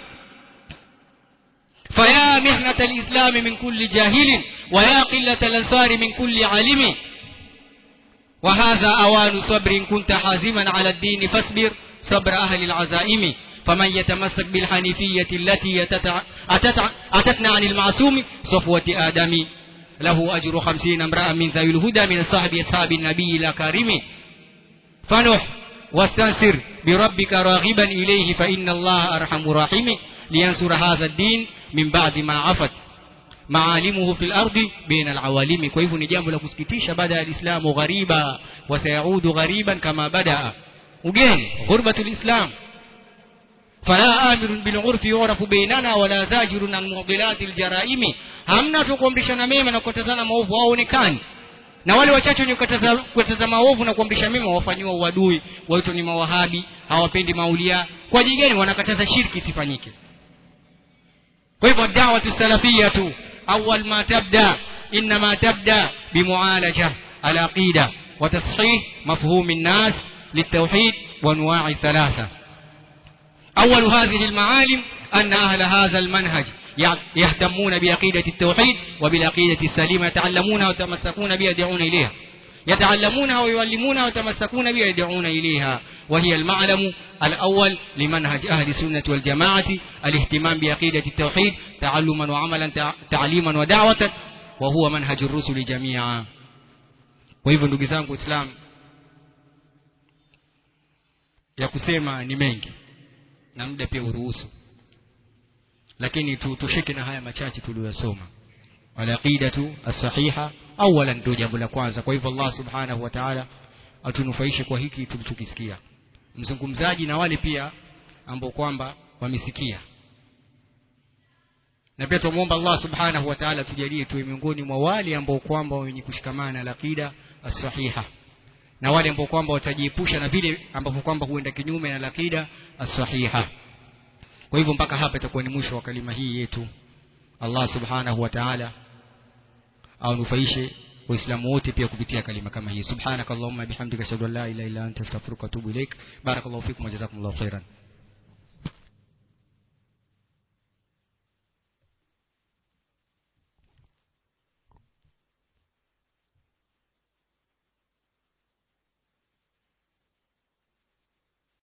faya mihnat al-islam min kulli jahilin wa ya qillat al-ansari min kulli alimi wa hadha awanu sabrin kunta haziman ala ad-din fasbir sabra ahli al-azaimi faman yatamassak bil hanifiyyati allati atatna 'anil ma'sumi safwati adami له أجر 50 امرأ من ذوي الهدى من الصحب أصحاب النبي الكريم فنح واستنصر بربك راغبا إليه فإن الله أرحم راحم لينصر هذا الدين من بعد ما عفت معالمه في الأرض بين العوالم. kwa hivyo ni jambo la kusikitisha, baada ya Uislamu ghariba wa sayaudu ghariban kama badaa. ugeni ghurbatul Islam. fala amirun bil urfi yurafu bainana wala zajirun an mudilatil jaraimi. hamna tukuamrishana mema na kukatazana maovu waonekani, na wale wachache wenye kukataza maovu na kuamrisha mema wafanywa uadui, waitwa ni mawahabi, hawapendi maulia. kwa ajili gani? wanakataza shirki isifanyike. kwa hivyo da'watu salafiyatu awwal ma tabda inma tabda bimu'alaja al-aqida wa tashih mafhum an-nas lit-tauhid wa anwa'i thalatha. أول هذه المعالم أن أهل هذا المنهج يهتمون بعقيدة التوحيد وبالعقيدة السليمة، يتعلمونها ويتمسكون بها يدعون إليها، يتعلمونها ويعلمونها ويتمسكون بها يدعون إليها. وهي المعلم الأول لمنهج أهل السنة والجماعة الاهتمام بعقيدة التوحيد تعلما وعملا تعليما ودعوة، وهو منهج الرسل جميعا. وإذن ndugu zangu Islam, ya kusema ni mengi na muda pia uruhusu, lakini tushike na haya machache tuliyosoma. al-aqidatu as-sahiha awalan ndio jambo la kwanza. kwa hivyo Allah subhanahu wa ta'ala atunufaishe kwa hiki tulichokisikia, mzungumzaji na wale pia ambao kwamba wamesikia, na pia tumuomba Allah subhanahu wa ta'ala tujalie tuwe miongoni mwa wale ambao kwamba wenye kushikamana na al-aqida as-sahiha, na wale ambao kwamba watajiepusha na vile ambavyo kwamba huenda kinyume na al-aqida as-sahiha. kwa hivyo mpaka hapa itakuwa ni mwisho wa kalima hii yetu. Allah subhanahu wa ta'ala anufaishe waislamu wote pia kupitia kalima kama hii. subhanakallahumma bihamdika ashhadu an la ilaha illa anta astaghfiruka wa atubu ilaik. barakallahu fikum wa jazakumullahu khairan.